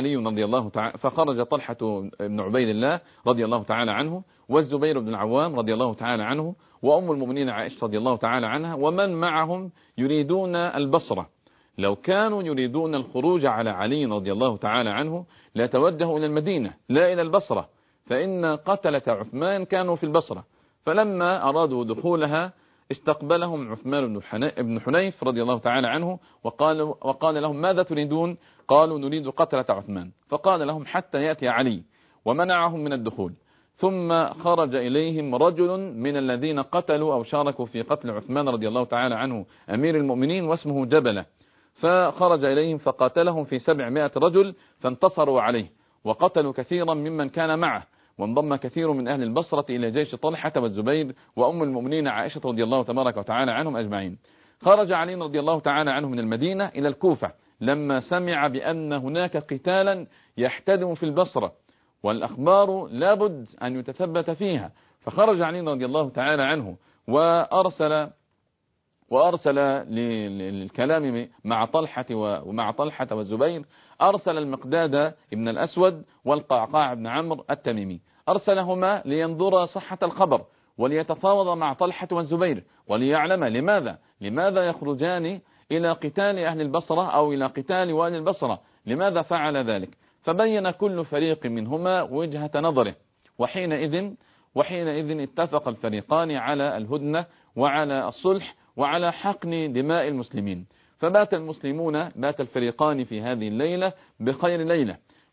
Speaker 1: طلحة بن عبيد الله رضي الله تعالى عنه، والزبير بن العوام رضي الله تعالى عنه، وأم المؤمنين عائشة رضي الله تعالى عنها، ومن معهم يريدون البصرة. لو كانوا يريدون الخروج على علي رضي الله تعالى عنه لتوجهوا إلى المدينة لا إلى البصرة، فإن قتلة عثمان كانوا في البصرة. فلما أرادوا دخولها استقبلهم عثمان بن حنيف رضي الله تعالى عنه وقال لهم: ماذا تريدون؟ قالوا: نريد قتلة عثمان. فقال لهم: حتى يأتي علي، ومنعهم من الدخول. ثم خرج إليهم رجل من الذين قتلوا أو شاركوا في قتل عثمان رضي الله تعالى عنه أمير المؤمنين، واسمه جبلة. فخرج إليهم فقاتلهم في 700 رجل، فانتصروا عليه وقتلوا كثيرا ممن كان معه، وانضم كثير من أهل البصرة إلى جيش طلحة والزبير وأم المؤمنين عائشة رضي الله تبارك وتعالى عنهم أجمعين. خرج علي رضي الله تعالى عنه من المدينة إلى الكوفة لما سمع بأن هناك قتالا يحتدم في البصرة، والأخبار لابد أن يتثبت فيها. فخرج علي رضي الله تعالى عنه وأرسل للكلام مع طلحة والزبير، أرسل المقداد بن الأسود والقعقاع بن عمرو التميمي، أرسلهما لينظر صحة الخبر وليتفاوض مع طلحة والزبير وليعلم لماذا يخرجان إلى قتال أهل البصرة أو إلى قتال والي البصرة، لماذا فعل ذلك؟ فبين كل فريق منهما وجهة نظره، وحينئذ اتفق الفريقان على الهدنة وعلى الصلح وعلى حقن دماء المسلمين. فبات الفريقان في هذه الليلة بخير ليلة.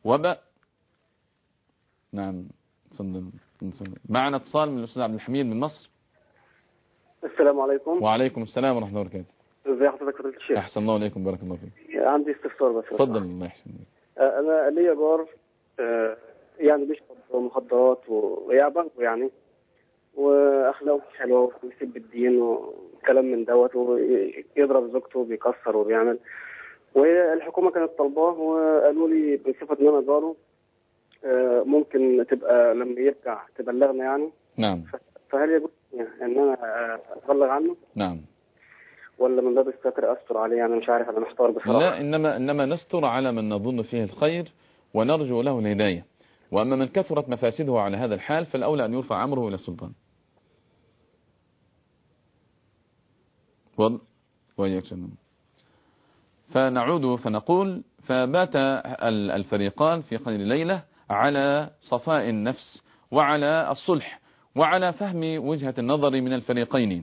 Speaker 1: نعم، معنا اتصال من الأستاذ عبد الحميد من مصر.
Speaker 2: السلام عليكم.
Speaker 1: وعليكم السلام ورحمة الله وبركاته.
Speaker 2: ازي حضرتك فضيلة الشيخ؟
Speaker 1: أحسن الله عليكم، بارك الله فيك.
Speaker 2: عندي استفسار بس.
Speaker 1: اتفضل. الله يحسن.
Speaker 2: أنا ليا جار يعني بيشرب مخدرات ويعبر يعني، واخلاقه مش حلوه ويسب الدين وكلام من دوت، ويضرب زوجته وبيكسر وبيعمل. والحكومه كانت طالباه وقالوا لي بصفه ان انا جاره ممكن تبقى لما يرجع تبلغنا يعني.
Speaker 1: نعم.
Speaker 2: فهل يجوز ان انا ابلغ عنه؟
Speaker 1: نعم.
Speaker 2: ولا من باب الستر استر عليه؟ انا مش عارف، انا محتار بصراحه.
Speaker 1: لا، انما نستر على من نظن فيه الخير ونرجو له الهدايه. واما من كثرت مفاسده على هذا الحال فالاولى ان يرفع امره الى السلطان. فنعود فنقول فبات الفريقان في خير ليلة على صفاء النفس وعلى الصلح وعلى فهم وجهة النظر من الفريقين.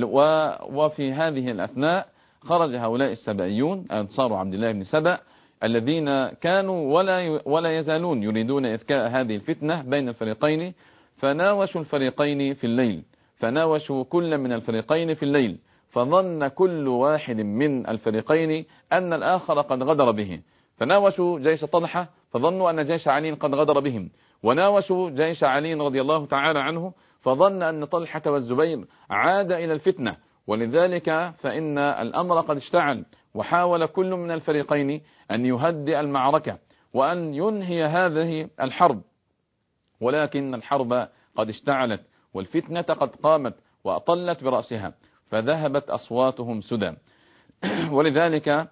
Speaker 1: وفي هذه الأثناء خرج هؤلاء السبائيون أنصار عبد الله بن سبأ الذين كانوا ولا يزالون يريدون إذكاء هذه الفتنة بين الفريقين، فناوشوا الفريقين في الليل، فناوشوا كل من الفريقين في الليل، فظن كل واحد من الفريقين أن الآخر قد غدر به، فناوشوا جيش طلحة فظنوا أن جيش علي قد غدر بهم، وناوشوا جيش علي رضي الله تعالى عنه فظن أن طلحة والزبير عاد إلى الفتنة، ولذلك فإن الأمر قد اشتعل، وحاول كل من الفريقين أن يهدئ المعركة وأن ينهي هذه الحرب، ولكن الحرب قد اشتعلت والفتنة قد قامت وأطلت برأسها، فذهبت أصواتهم سدى. ولذلك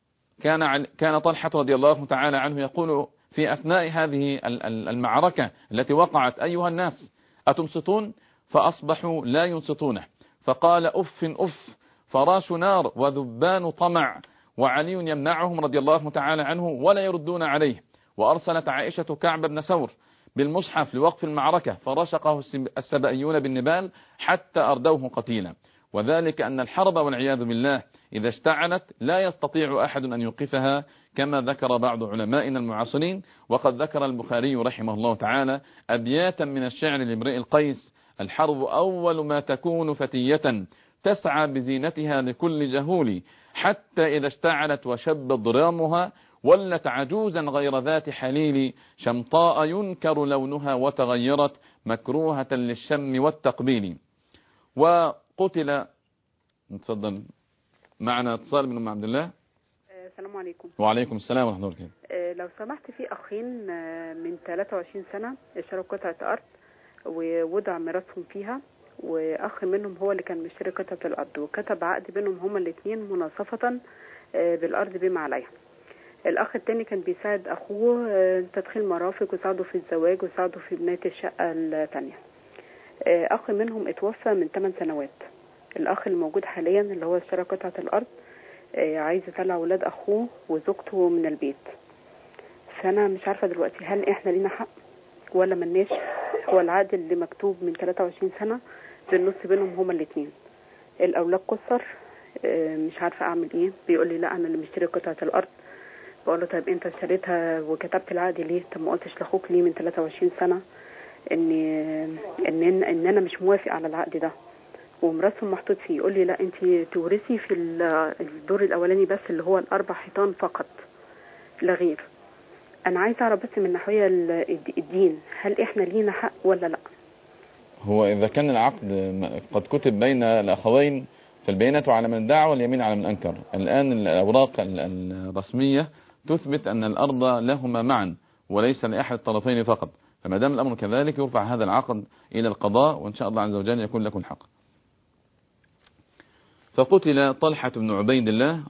Speaker 1: كان طلحة رضي الله تعالى عنه يقول في أثناء هذه المعركة التي وقعت: أيها الناس أتنصتون؟ فأصبحوا لا ينصتونه، فقال: أف أف، فراش نار وذبان طمع، وعلي يمنعهم رضي الله تعالى عنه ولا يردون عليه. وأرسلت عائشة كعب بن ثور بالمصحف لوقف المعركة، فرشقه السبائيون بالنبال حتى أردوه قتيلا. وذلك أن الحرب والعياذ بالله إذا اشتعلت لا يستطيع أحد أن يوقفها، كما ذكر بعض علمائنا المعاصرين. وقد ذكر البخاري رحمه الله تعالى أبياتا من الشعر لامرئ القيس: الحرب أول ما تكون فتية، تسعى بزينتها لكل جهول، حتى إذا اشتعلت وشب ضرامها، ولت عجوزا غير ذات حليل، شمطاء ينكر لونها وتغيرت، مكروهة للشم والتقبيل. وقتل. تفضل، معنا اتصال من أم عبد الله.
Speaker 4: السلام عليكم.
Speaker 1: وعليكم السلام ورحمة الله وبركاته.
Speaker 4: لو سمحت، في أخين من 23 سنة اشتروا قطعة أرض ووضع ميراثهم فيها، وأخ منهم هو اللي كان مشتري قطعة الأرض، وكتب عقد بينهم هما الاثنين مناصفة بالأرض بما عليها. الأخ التاني كان بيساعد أخوه تدخين مرافق، وساعده في الزواج، وساعده في بناية الشقة الثانية. أخ منهم اتوفى من 8 سنوات. الأخ الموجود حاليا اللي هو اشترى قطعة الأرض عايز يطلع ولاد أخوه وزوجته من البيت. فأنا مش عارفة دلوقتي هل إحنا لينا حق ولا ملناش. هو العقد اللي مكتوب من 23 سنة بالنص بينهم هما الاثنين. الأولاد قصر، مش عارفة أعمل إيه. بيقول لي لا أنا اللي مشتري قطعة الأرض. بقول له طيب أنت اشتريتها وكتبت العقد ليه؟ طب ما قلتش لأخوك ليه من 23 سنة إن أنا مش موافق على العقد ده ومراسهم محطوط فيه؟ يقول لي لا أنت تورثي في الدور الأولاني بس اللي هو ال4 حيطان فقط لا غير. أنا عايزة أعرف بس من ناحية الدين هل إحنا لينا حق ولا لا؟
Speaker 1: هو إذا كان العقد قد كتب بين الأخوين فالبينة على من ادعى واليمين على من أنكر. الآن الأوراق الرسمية تثبت أن الأرض لهما معا وليس لأحد الطرفين فقط، فما دام الأمر كذلك يرفع هذا العقد إلى القضاء، وإن شاء الله عز وجل يكون لكم الحق. فقتل طلحة بن عبيد الله.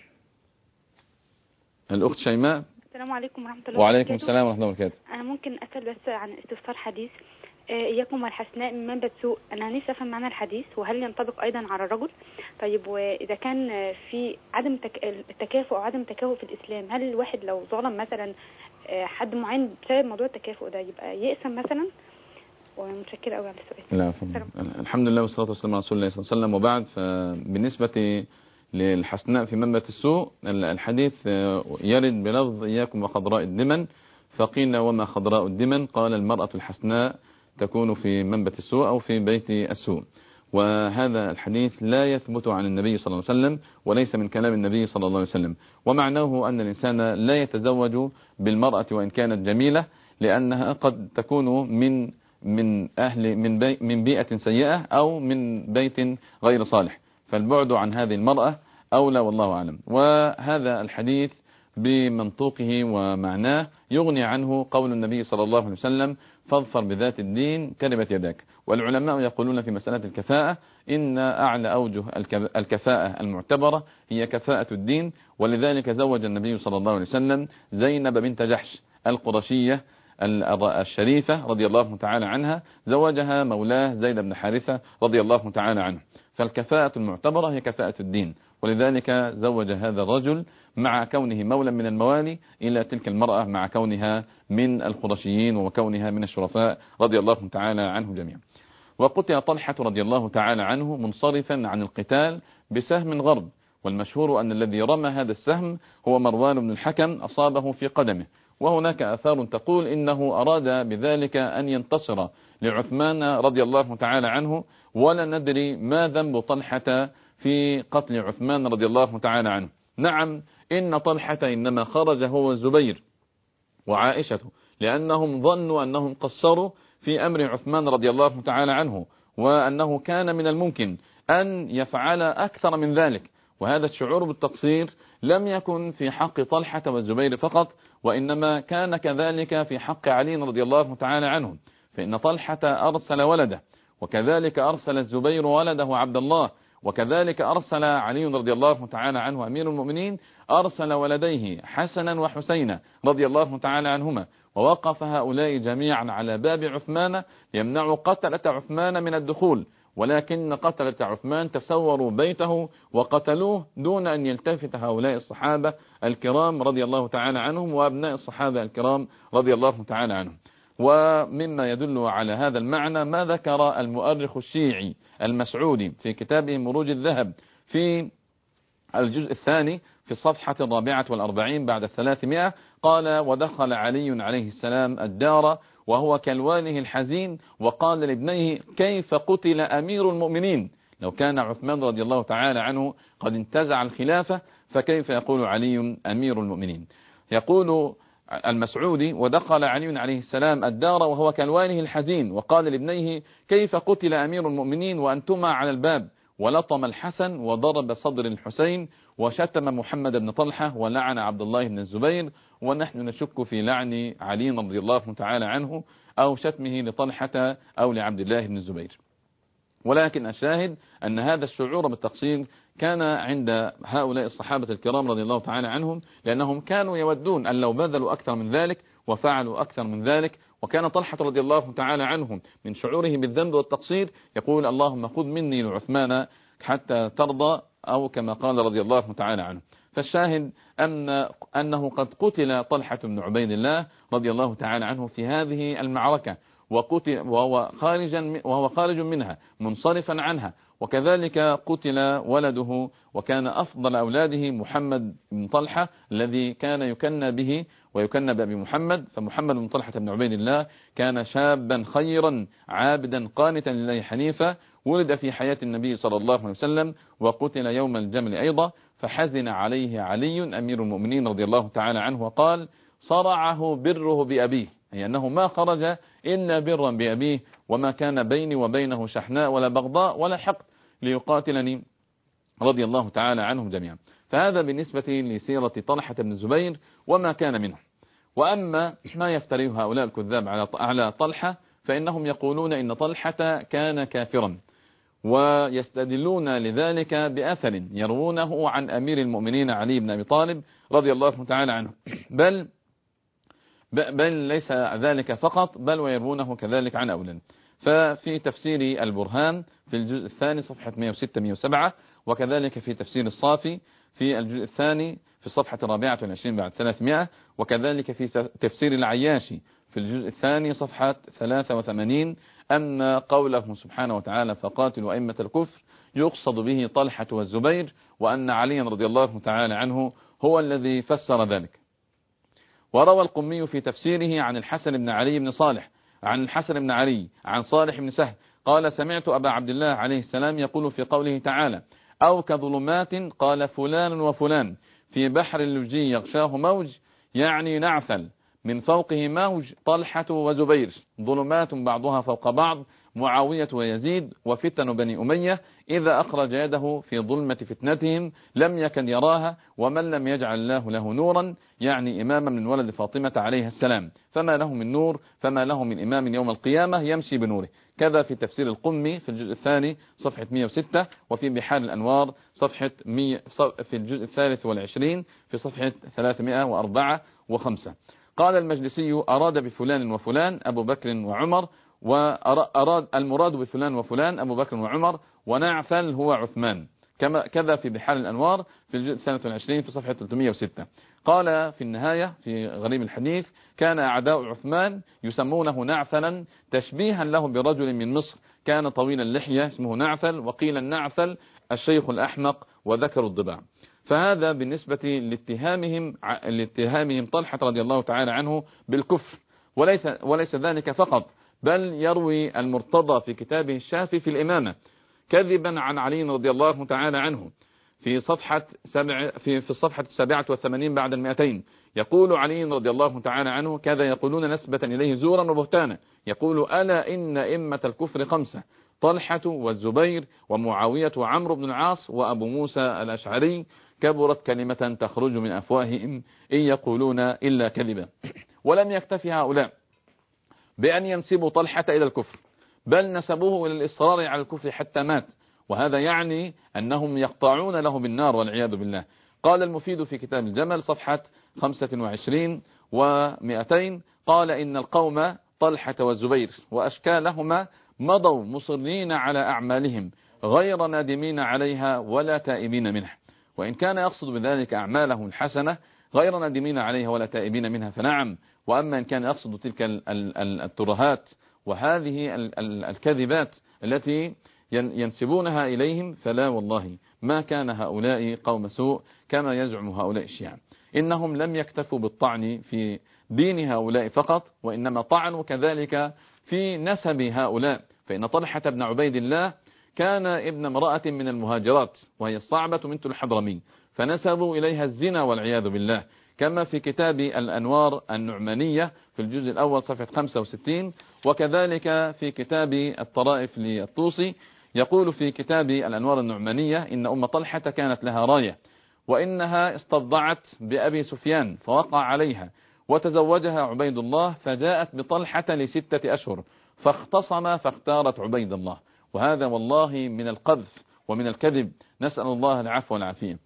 Speaker 1: الأخت شيماء.
Speaker 5: السلام عليكم ورحمة الله وبركاته.
Speaker 1: وعليكم السلام ورحمة الله وبركاته.
Speaker 5: أنا ممكن أسأل بس عن استفسار حديث إياكم والحسناء من منبت سوء. أنا نفسي أفهم معنى الحديث وهل ينطبق أيضا على الرجل؟ طيب وإذا كان في عدم التكافؤ أو عدم التكافؤ في الإسلام، هل الواحد لو ظلم مثلا حد معين بسبب موضوع التكافؤ ده يبقى يقسم مثلا؟ ومتشكرة قوي على السؤال.
Speaker 1: لا الحمد لله والصلاة والسلام على رسول الله صلى الله عليه وسلم. وبعد، فبالنسبة للحسناء في منبت السوء الحديث يرد بلفظ إياكم وخضراء الدمن، فقيل وما خضراء الدمن؟ قال المرأة الحسناء تكون في منبت السوء أو في بيت السوء. وهذا الحديث لا يثبت عن النبي صلى الله عليه وسلم وليس من كلام النبي صلى الله عليه وسلم، ومعناه أن الإنسان لا يتزوج بالمرأة وإن كانت جميلة، لأنها قد تكون من بيئة سيئة أو من بيت غير صالح، فالبعد عن هذه المرأة أولى والله أعلم. وهذا الحديث بمنطوقه ومعناه يغني عنه قول النبي صلى الله عليه وسلم فاظفر بذات الدين تربت يداك. والعلماء يقولون في مسألة الكفاءة إن أعلى أوجه الكفاءة المعتبرة هي كفاءة الدين، ولذلك زوج النبي صلى الله عليه وسلم زينب بنت جحش القرشية الشريفة رضي الله تعالى عنها، زوجها مولاه زيد بن حارثة رضي الله تعالى عنه. فالكفاءة المعتبرة هي كفاءة الدين، ولذلك زوج هذا الرجل مع كونه مولا من الموالي إلى تلك المرأة مع كونها من القرشيين وكونها من الشرفاء رضي الله تعالى عنه جميعا. وقتل طلحة رضي الله تعالى عنه منصرفا عن القتال بسهم غرب، والمشهور أن الذي رمى هذا السهم هو مروان بن الحكم أصابه في قدمه. وهناك آثار تقول إنه أراد بذلك أن ينتصر لعثمان رضي الله تعالى عنه، ولا ندري ما ذنب طلحة في قتل عثمان رضي الله تعالى عنه. نعم، إن طلحة إنما خرج هو الزبير وعائشة لأنهم ظنوا أنهم قصروا في أمر عثمان رضي الله تعالى عنه، وأنه كان من الممكن أن يفعل أكثر من ذلك. وهذا الشعور بالتقصير لم يكن في حق طلحة والزبير فقط، وإنما كان كذلك في حق علي رضي الله تعالى عنه، فإن طلحة أرسل ولده، وكذلك أرسل الزبير ولده عبد الله، وكذلك أرسل علي رضي الله تعالى عنه أمير المؤمنين أرسل ولديه حسنا وحسينا رضي الله تعالى عنهما، ووقف هؤلاء جميعا على باب عثمان يمنع قتلة عثمان من الدخول، ولكن قتلة عثمان تسوروا بيته وقتلوه دون أن يلتفت هؤلاء الصحابة الكرام رضي الله تعالى عنهم وأبناء الصحابة الكرام رضي الله تعالى عنهم. ومما يدل على هذا المعنى ما ذكر المؤرخ الشيعي المسعودي في كتابه مروج الذهب في الجزء الثاني في الصفحة 44 بعد 300، قال: ودخل علي عليه السلام الدار وهو كالوانه الحزين، وقال لابنيه: كيف قتل أمير المؤمنين؟ لو كان عثمان رضي الله تعالى عنه قد انتزع الخلافة فكيف يقول علي أمير المؤمنين؟ يقول المسعودي: ودخل علي عليه السلام الدار وهو كالوانه الحزين، وقال لابنيه: كيف قتل أمير المؤمنين وأنتما على الباب؟ ولطم الحسن وضرب صدر الحسين وشتم محمد بن طلحة ولعن عبد الله بن الزبير، ونحن نشك في لعن علي رضي الله تعالى عنه أو شتمه لطلحة أو لعبد الله بن الزبير. ولكن الشاهد أن هذا الشعور بالتقصير كان عند هؤلاء الصحابة الكرام رضي الله تعالى عنهم، لأنهم كانوا يودون أن لو بذلوا أكثر من ذلك وفعلوا أكثر من ذلك. وكان طلحة رضي الله تعالى عنهم من شعوره بالذنب والتقصير يقول: اللهم خذ مني لعثمان حتى ترضى، أو كما قال رضي الله تعالى عنه. فالشاهد أنه قد قتل طلحة بن عبيد الله رضي الله تعالى عنه في هذه المعركة، وقتل وهو خارج منها منصرفا عنها. وكذلك قتل ولده وكان أفضل أولاده محمد بن طلحة الذي كان يكنى به ويكنى بأبي محمد. فمحمد بن طلحة بن عبيد الله كان شابا خيرا عابدا قانتا لله حنيفا، ولد في حياة النبي صلى الله عليه وسلم وقتل يوم الجمل أيضا، فحزن عليه علي أمير المؤمنين رضي الله تعالى عنه وقال: صرعه بره بأبيه، أي أنه ما خرج إلا برا بأبيه، وما كان بيني وبينه شحناء ولا بغضاء ولا حقد ليقاتلني رضي الله تعالى عنهم جميعا. فهذا بالنسبة لسيرة طلحة بن الزبير وما كان منه. وأما ما يفتريه هؤلاء الكذاب على طلحة فإنهم يقولون إن طلحة كان كافرا، ويستدلون لذلك بأثر يروونه عن أمير المؤمنين علي بن أبي طالب رضي الله تعالى عنه، بل ليس ذلك فقط، بل ويروونه كذلك عن أولاد. ففي تفسير البرهان في الجزء الثاني صفحة 106-107، وكذلك في تفسير الصافي في الجزء الثاني في الصفحة 24 بعد 300، وكذلك في تفسير العياشي في الجزء الثاني صفحة 83 أن قوله سبحانه وتعالى: فقاتلوا أئمة الكفر يقصد به طلحة والزبير، وأن علي رضي الله تعالى عنه هو الذي فسر ذلك. وروى القمي في تفسيره عن الحسن بن علي بن صالح عن الحسن بن علي عن صالح بن سهل قال: سمعت أبا عبد الله عليه السلام يقول في قوله تعالى: أو كظلمات قال فلان وفلان في بحر اللجي يغشاه موج، يعني نعثل من فوقه موج طلحة وزبير، ظلمات بعضها فوق بعض، معاوية ويزيد وفتن بني أمية، إذا أخرج يده في ظلمة فتنتهم لم يكن يراها، ومن لم يجعل الله له نورا، يعني إماما من ولد فاطمة عليه السلام، فما له من نور فما له من إمام يوم القيامة يمشي بنوره. كذا في تفسير القمي في الجزء الثاني صفحة 106، وفي بحار الأنوار صفحة في الجزء الثالث والعشرين في صفحة 304 و5. قال المجلسي: أراد بفلان وفلان أبو بكر وعمر، وأراد المراد بفلان وفلان أبو بكر وعمر، ونعفل هو عثمان، كذا في بحار الأنوار في الجزء 22 في صفحة 306. قال في النهاية في غريب الحديث: كان أعداء عثمان يسمونه نعفلا تشبيها له برجل من مصر كان طويل اللحية اسمه نعفل، وقيل النعفل الشيخ الأحمق وذكر الضباع. فهذا بالنسبة لاتهامهم طلحة رضي الله تعالى عنه بالكفر، وليس ذلك فقط، بل يروي المرتضى في كتابه الشافي في الإمامة كذبا عن علي رضي الله تعالى عنه في الصفحة 87 بعد 200. يقول علي رضي الله تعالى عنه: كذا يقولون نسبة إليه زورا وبهتانا، يقول: ألا إن إمة الكفر 5: طلحة والزبير ومعاوية وعمرو بن العاص وأبو موسى الأشعري، كبرت كلمة تخرج من أفواههم إن يقولون إلا كذبا. ولم يكتفي هؤلاء بأن ينسبوا طلحة إلى الكفر، بل نسبوه إلى الإصرار على الكفر حتى مات، وهذا يعني أنهم يقطعون له بالنار والعياذ بالله. قال المفيد في كتاب الجمل صفحة 25 و200: قال: إن القوم طلحة والزبير وأشكالهما مضوا مصرين على أعمالهم غير نادمين عليها ولا تائبين منها. وإن كان يقصد بذلك أعمالهم الحسنة غير نادمين عليها ولا تائبين منها فنعم، وأما إن كان يقصد تلك الترهات وهذه الكذبات التي ينسبونها إليهم فلا والله ما كان هؤلاء قوم سوء كما يزعم هؤلاء الشيعة. إنهم لم يكتفوا بالطعن في دين هؤلاء فقط، وإنما طعنوا كذلك في نسب هؤلاء. فإن طلحة بن عبيد الله كان ابن امرأة من المهاجرات وهي الصعبة بنت الحضرمي، فنسبوا إليها الزنا والعياذ بالله، كما في كتاب الأنوار النعمانية في الجزء الأول صفحة 65. وكذلك في كتاب الطرائف للطوسي يقول في كتاب الأنوار النعمانية: إن أم طلحة كانت لها راية، وإنها استضعت بأبي سفيان فوقع عليها، وتزوجها عبيد الله، فجاءت بطلحة ل6 أشهر فاختصم فاختارت عبيد الله. وهذا والله من القذف ومن الكذب، نسأل الله العفو والعافية.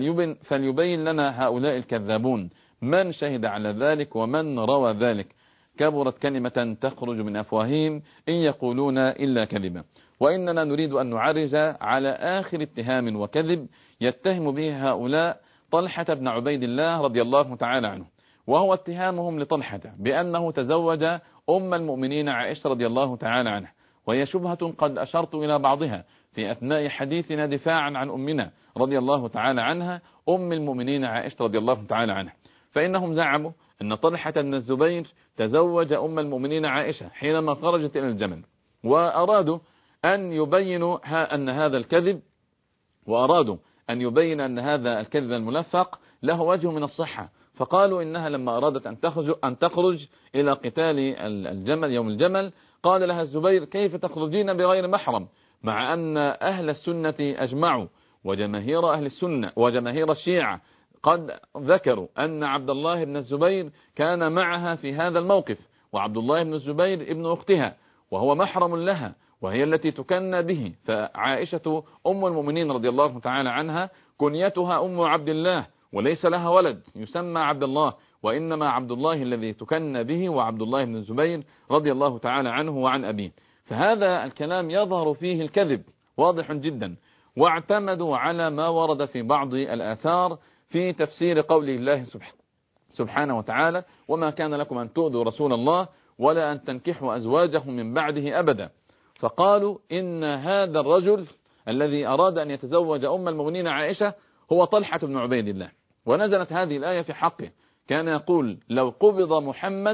Speaker 1: فليبين لنا هؤلاء الكذابون من شهد على ذلك ومن روى ذلك. كبرت كلمة تخرج من أفواههم إن يقولون إلا كذبا. وإننا نريد أن نعرج على آخر اتهام وكذب يتهم به هؤلاء طلحة بن عبيد الله رضي الله تعالى عنه، وهو اتهامهم لطلحة بأنه تزوج أم المؤمنين عائشة رضي الله تعالى عنها، وهي شبهة قد أشرت إلى بعضها في أثناء حديثنا دفاعا عن أمنا رضي الله تعالى عنها أم المؤمنين عائشة رضي الله تعالى عنها. فإنهم زعموا أن طلحة بن الزبير تزوج أم المؤمنين عائشة حينما خرجت إلى الجمل، وأرادوا أن يبينوا أن هذا الكذب، وأرادوا أن يبين أن هذا الكذب الملفق له وجه من الصحة. فقالوا إنها لما أرادت أن تخرج إلى قتال الجمل يوم الجمل، قال لها الزبير: كيف تخرجين بغير محرم؟ مع أن أهل السنة أجمعوا وجماهير أهل السنة وجماهير الشيعة قد ذكروا أن عبد الله بن الزبير كان معها في هذا الموقف، وعبد الله بن الزبير ابن أختها وهو محرم لها وهي التي تكنى به. فعائشة أم المؤمنين رضي الله تعالى عنها كنيتها أم عبد الله، وليس لها ولد يسمى عبد الله، وإنما عبد الله الذي تكنى به وعبد الله بن الزبير رضي الله تعالى عنه وعن أبيه. فهذا الكلام يظهر فيه الكذب واضح جدا. واعتمدوا على ما ورد في بعض الآثار في تفسير قوله الله سبحانه وتعالى: وما كان لكم أن تؤذوا رسول الله ولا أن تنكحوا أزواجه من بعده أبدا. فقالوا إن هذا الرجل الذي أراد أن يتزوج أم المؤمنين عائشة هو طلحة بن عبيد الله. ونزلت هذه الآية في حقه، كان يقول: لو قبض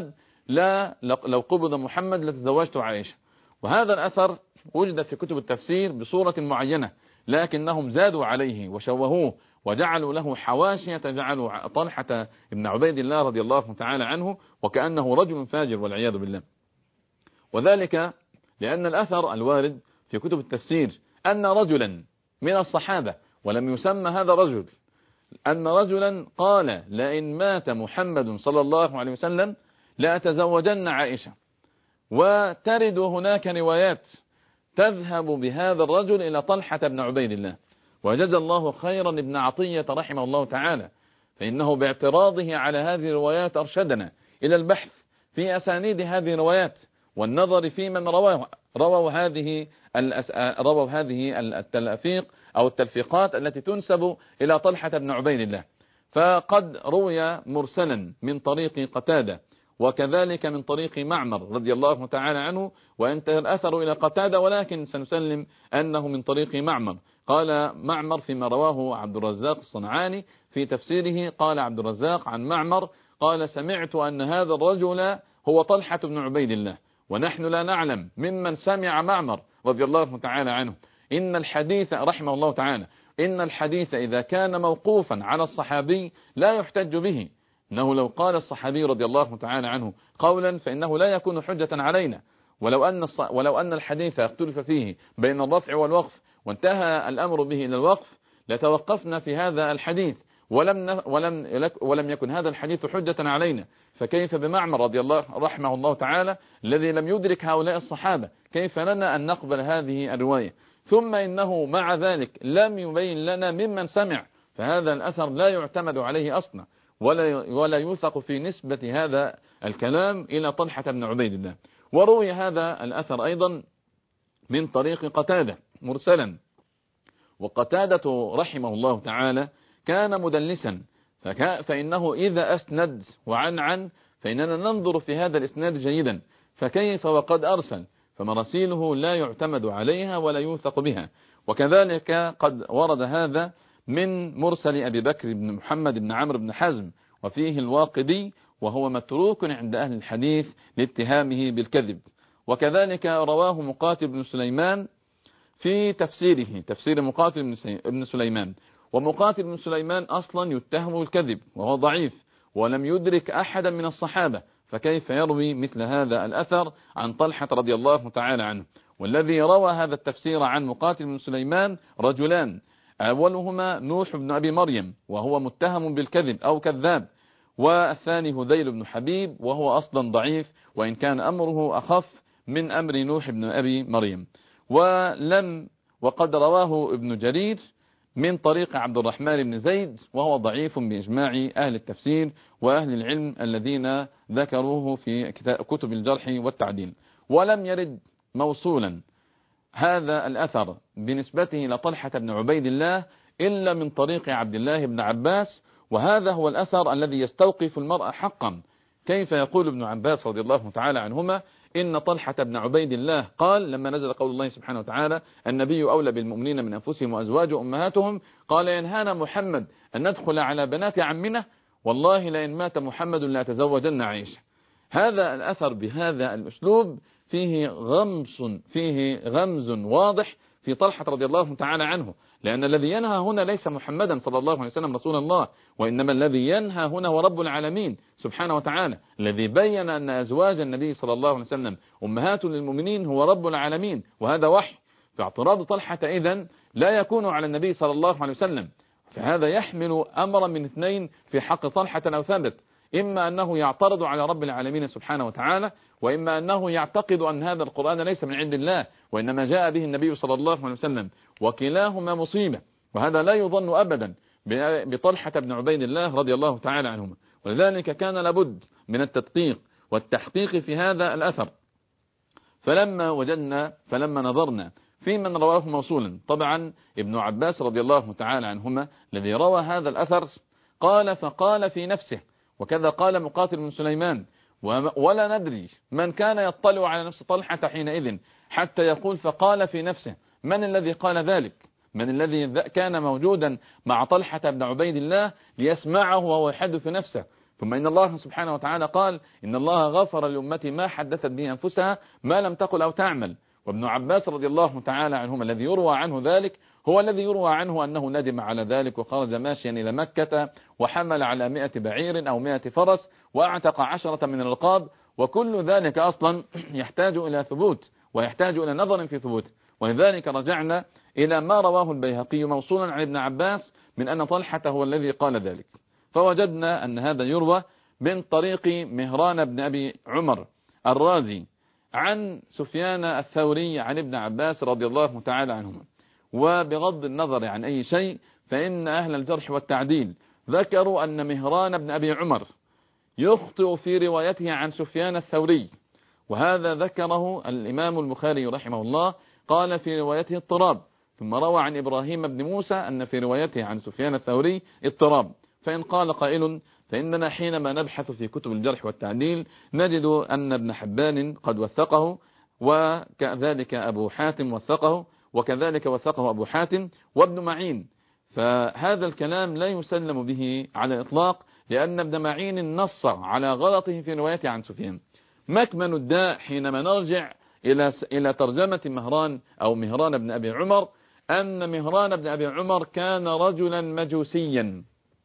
Speaker 1: محمد لتزوجت عائشة. وهذا الأثر وجد في كتب التفسير بصورة معينة، لكنهم زادوا عليه وشوهوه وجعلوا له حواشية، جعلوا طلحة بن عبيد الله رضي الله تعالى عنه وكأنه رجل فاجر والعياذ بالله. وذلك لأن الأثر الوارد في كتب التفسير أن رجلا من الصحابة، ولم يسمى هذا الرجل، أن رجلا قال: لئن مات محمد صلى الله عليه وسلم لأتزوجن عائشة. وترد هناك روايات تذهب بهذا الرجل إلى طلحة بن عبيد الله. وجزى الله خيرا ابن عطية رحمه الله تعالى، فإنه باعتراضه على هذه الروايات أرشدنا إلى البحث في أسانيد هذه الروايات والنظر في من رواها، رووا هذه التلفيق أو التلفيقات التي تنسب إلى طلحة بن عبيد الله. فقد روي مرسلا من طريق قتادة، وكذلك من طريق معمر رضي الله تعالى عنه، وانتهى الأثر إلى قتادة، ولكن سنسلم أنه من طريق معمر. قال معمر فيما رواه عبد الرزاق الصنعاني في تفسيره، قال عبد الرزاق عن معمر قال: سمعت أن هذا الرجل هو طلحة بن عبيد الله، ونحن لا نعلم ممن سمع معمر رضي الله تعالى عنه. إن الحديث رحمه الله تعالى إن الحديث إذا كان موقوفا على الصحابي لا يحتج به، إنه لو قال الصحابي رضي الله تعالى عنه قولا فإنه لا يكون حجة علينا، ولو أن الحديث اختلف فيه بين الرفع والوقف وانتهى الأمر به إلى الوقف لتوقفنا في هذا الحديث ولم يكن هذا الحديث حجة علينا. فكيف بمعمر رضي الله رحمه الله تعالى الذي لم يدرك هؤلاء الصحابة؟ كيف لنا أن نقبل هذه الرواية؟ ثم إنه مع ذلك لم يبين لنا ممن سمع، فهذا الأثر لا يعتمد عليه أصلا ولا يوثق في نسبة هذا الكلام إلى طلحة بن عبيد الله. وروي هذا الأثر أيضا من طريق قتادة مرسلا، وقتادة رحمه الله تعالى كان مدلسا، فإنه إذا أسند وعنعن فإننا ننظر في هذا الإسناد جيدا، فكيف وقد أرسل؟ فمراسيله لا يعتمد عليها ولا يوثق بها. وكذلك قد ورد هذا من مرسل أبي بكر بن محمد بن عمرو بن حزم، وفيه الواقدي وهو متروك عند أهل الحديث لاتهامه بالكذب. وكذلك رواه مقاتل بن سليمان في تفسيره، تفسير مقاتل بن سليمان، ومقاتل بن سليمان أصلا يتهم بالكذب وهو ضعيف ولم يدرك أحدا من الصحابة، فكيف يروي مثل هذا الأثر عن طلحة رضي الله تعالى عنه؟ والذي روى هذا التفسير عن مقاتل بن سليمان رجلان، أولهما نوح بن أبي مريم وهو متهم بالكذب أو كذاب، والثاني هذيل بن حبيب وهو أصلا ضعيف وإن كان أمره أخف من أمر نوح بن أبي مريم. وقد رواه ابن جرير من طريق عبد الرحمن بن زيد وهو ضعيف بإجماع أهل التفسير وأهل العلم الذين ذكروه في كتب الجرح والتعديل. ولم يرد موصولا هذا الأثر بنسبته لطلحة بن عبيد الله إلا من طريق عبد الله بن عباس، وهذا هو الأثر الذي يستوقف المرء حقا. كيف يقول ابن عباس رضي الله تعالى عنهما إن طلحة بن عبيد الله قال لما نزل قول الله سبحانه وتعالى: النبي أولى بالمؤمنين من أنفسهم وأزواجه أمهاتهم، قال: ينهانا محمد أن ندخل على بنات عمنا، والله لئن مات محمد لا تزوجن عائشة. هذا الأثر بهذا الأسلوب فيه غمز واضح في طلحة رضي الله تعالى عنه، لأن الذي ينهى هنا ليس محمدا صلى الله عليه وسلم رسول الله، وإنما الذي ينهى هنا هو رب العالمين سبحانه وتعالى، الذي بين أن أزواج النبي صلى الله عليه وسلم أمهات للمؤمنين هو رب العالمين، وهذا وحي. فاعتراض طلحة إذن لا يكون على النبي صلى الله عليه وسلم، فهذا يحمل أمرا من اثنين في حق طلحة أو ثابت: إما أنه يعترض على رب العالمين سبحانه وتعالى، وإما أنه يعتقد أن هذا القرآن ليس من عند الله وإنما جاء به النبي صلى الله عليه وسلم، وكلاهما مصيبة، وهذا لا يظن أبدا بطلحة بن عبيد الله رضي الله تعالى عنهما. ولذلك كان لابد من التدقيق والتحقيق في هذا الأثر. فلما نظرنا في من رواه موصولا، طبعا ابن عباس رضي الله تعالى عنهما الذي روى هذا الأثر فقال في نفسه، وكذا قال مقاتل بن سليمان، ولا ندري من كان يطلع على نفس طلحة حينئذ حتى يقول فقال في نفسه. من الذي قال ذلك؟ من الذي كان موجودا مع طلحة بن عبيد الله ليسمعه وهو يحدث نفسه؟ ثم إن الله سبحانه وتعالى قال: إن الله غفر لأمتي ما حدثت به أنفسها ما لم تقل أو تعمل. وابن عباس رضي الله تعالى عنهما الذي يروى عنه ذلك هو الذي يروى عنه أنه ندم على ذلك وخرج ماشيا إلى مكة وحمل على 100 بعير أو 100 فرس وأعتق 10 من الرقاب، وكل ذلك أصلا يحتاج إلى ثبوت ويحتاج إلى نظر في ثبوت. ولذلك رجعنا إلى ما رواه البيهقي موصولا عن ابن عباس من أن طلحة هو الذي قال ذلك، فوجدنا أن هذا يروى من طريق مهران بن أبي عمر الرازي عن سفيان الثوري عن ابن عباس رضي الله تعالى عنهما. وبغض النظر عن أي شيء فإن أهل الجرح والتعديل ذكروا أن مهران بن أبي عمر يخطئ في روايته عن سفيان الثوري، وهذا ذكره الإمام البخاري رحمه الله، قال في روايته اضطراب، ثم روى عن إبراهيم بن موسى أن في روايته عن سفيان الثوري اضطراب. فإن قال قائل فإننا حينما نبحث في كتب الجرح والتعديل نجد أن ابن حبان قد وثقه، وكذلك أبو حاتم وثقه، وكذلك وثقه أبو حاتم وابن معين، فهذا الكلام لا يسلم به على الإطلاق، لأن ابن معين نص على غلطه في روايته عن سفيان. مكمن الداء حينما نرجع إلى ترجمة مهران أو مهران بن أبي عمر، أن مهران بن أبي عمر كان رجلا مجوسيا،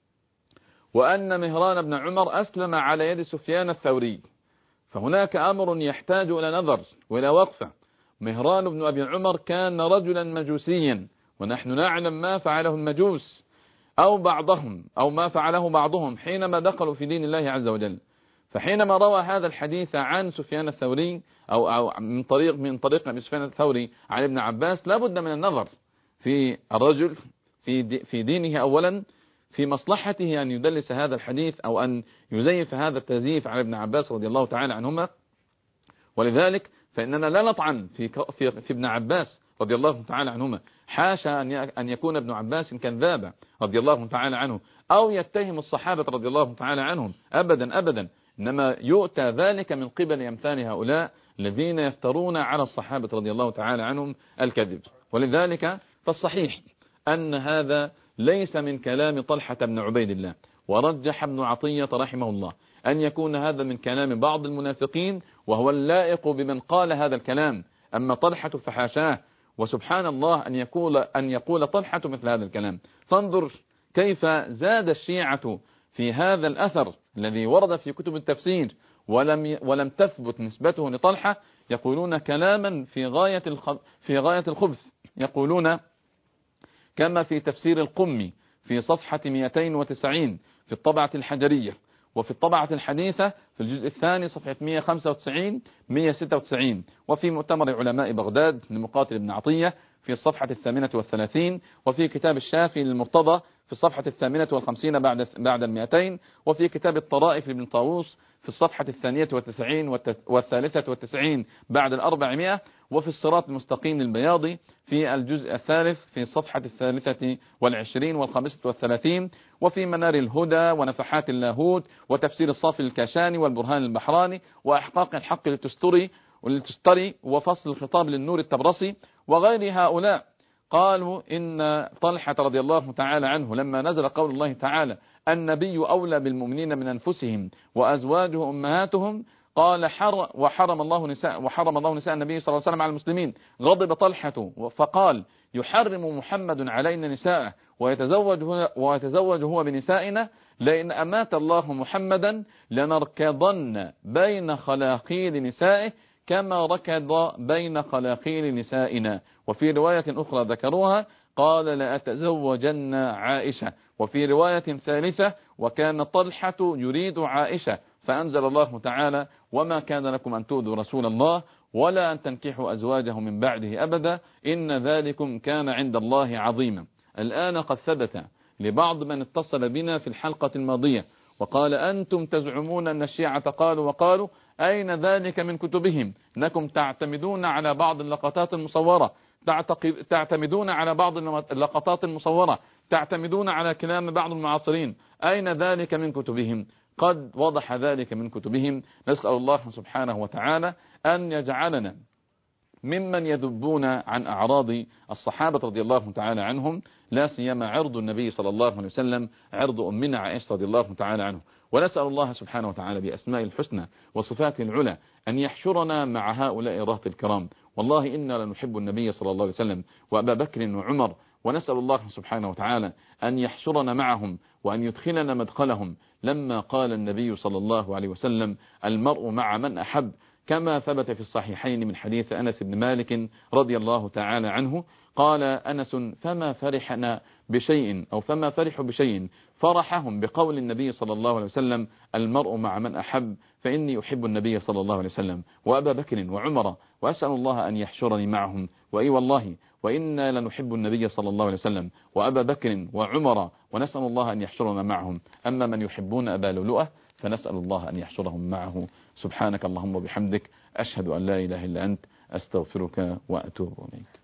Speaker 1: وأن مهران بن عمر أسلم على يد سفيان الثوري، فهناك أمر يحتاج إلى نظر وإلى وقفة. مهران بن أبي عمر كان رجلا مجوسيا، ونحن نعلم ما فعله المجوس أو بعضهم أو ما فعله بعضهم حينما دخلوا في دين الله عز وجل. فحينما روى هذا الحديث عن سفيان الثوري أو من طريق أبي سفيان الثوري عن ابن عباس، لا بد من النظر في الرجل في دينه أولا، في مصلحته أن يدلس هذا الحديث أو أن يزيف هذا التزييف على ابن عباس رضي الله تعالى عنهما. ولذلك فإننا لا نطعن في ابن عباس رضي الله تعالى عنهما، حاشا أن يكون ابن عباس كذابا رضي الله تعالى عنه، أو يتهم الصحابة رضي الله تعالى عنهم، أبدا أبدا، إنما يؤتى ذلك من قبل أمثال هؤلاء الذين يفترون على الصحابة رضي الله تعالى عنهم الكذب. ولذلك فالصحيح أن هذا ليس من كلام طلحة بن عبيد الله، ورجح ابن عطية رحمه الله أن يكون هذا من كلام بعض المنافقين، وهو اللائق بمن قال هذا الكلام. أما طلحة فحاشاه، وسبحان الله أن يقول طلحة مثل هذا الكلام. فانظر كيف زاد الشيعة في هذا الأثر الذي ورد في كتب التفسير ولم تثبت نسبته لطلحة، يقولون كلاما في غاية الخبث. يقولون كما في تفسير القمي في صفحة 290 في الطبعة الحجرية، وفي الطبعة الحديثة في الجزء الثاني صفحة 195 196، وفي مؤتمر علماء بغداد لمقاتل بن عطية في الصفحة 38، وفي كتاب الشافي للمرتضى في الصفحة 58 بعد 200، وفي كتاب الطرائف لابن طاووس في الصفحة 92 و93 بعد 400، وفي الصراط المستقيم للبياضي في الجزء الثالث في الصفحة 23 و35، وفي منار الهدى ونفحات اللاهوت وتفسير الصافي الكاشاني والبرهان البحراني وأحقاق الحق للتستري وفصل الخطاب للنور التبرسي وغير هؤلاء. قالوا إن طلحة رضي الله تعالى عنه لما نزل قول الله تعالى النبي أولى بالمؤمنين من أنفسهم وأزواجه أمهاتهم، قال وحرم الله نساء النبي صلى الله عليه وسلم على المسلمين، غضب طلحة فقال يحرم محمد علينا نساءه ويتزوج هو بنسائنا، لئن أمات الله محمدا لنركضن بين خلاقيل نسائه كما ركض بين خلاقيل نسائنا. وفي رواية أخرى ذكروها قال لأتزوجن عائشة. وفي رواية ثالثة وكان طلحة يريد عائشة، فأنزل الله تعالى وما كان لكم أن تؤذوا رسول الله ولا أن تنكحوا أزواجه من بعده أبدا إن ذلكم كان عند الله عظيما. الآن قد ثبت لبعض من اتصل بنا في الحلقة الماضية وقال أنتم تزعمون أن الشيعة قالوا وقالوا، أين ذلك من كتبهم؟ أنكم تعتمدون على بعض اللقطات المصورة، تعتمدون على بعض اللقطات المصورة، تعتمدون على كلام بعض المعاصرين، أين ذلك من كتبهم؟ قد وضح ذلك من كتبهم. نسأل الله سبحانه وتعالى أن يجعلنا ممن يذبون عن أعراض الصحابة رضي الله تعالى عنهم، لا سيما عرض النبي صلى الله عليه وسلم، عرض أمنا عائشة رضي الله تعالى عنه. ونسأل الله سبحانه وتعالى بأسماء الحسنى وصفات العلى أن يحشرنا مع هؤلاء الرهط الكرام. والله إنا لنحب النبي صلى الله عليه وسلم وأبا بكر وعمر، ونسأل الله سبحانه وتعالى أن يحشرنا معهم وأن يدخلنا مدخلهم، لما قال النبي صلى الله عليه وسلم المرء مع من أحب، كما ثبت في الصحيحين من حديث أنس بن مالك رضي الله تعالى عنه قال أنس فما فرحنا بشيء أو فما فرحوا بشيء فرحهم بقول النبي صلى الله عليه وسلم المرء مع من أحب، فإني أحب النبي صلى الله عليه وسلم وأبا بكر وعمر، وأسأل الله أن يحشرني معهم. وإي والله وإنا لنحب النبي صلى الله عليه وسلم وأبا بكر وعمر، ونسأل الله أن يحشرنا معهم. أما من يحبون أبا لؤلؤة فنسأل الله أن يحشرهم معه. سبحانك اللهم وبحمدك، أشهد أن لا إله إلا أنت، أستغفرك وأتوب إليك.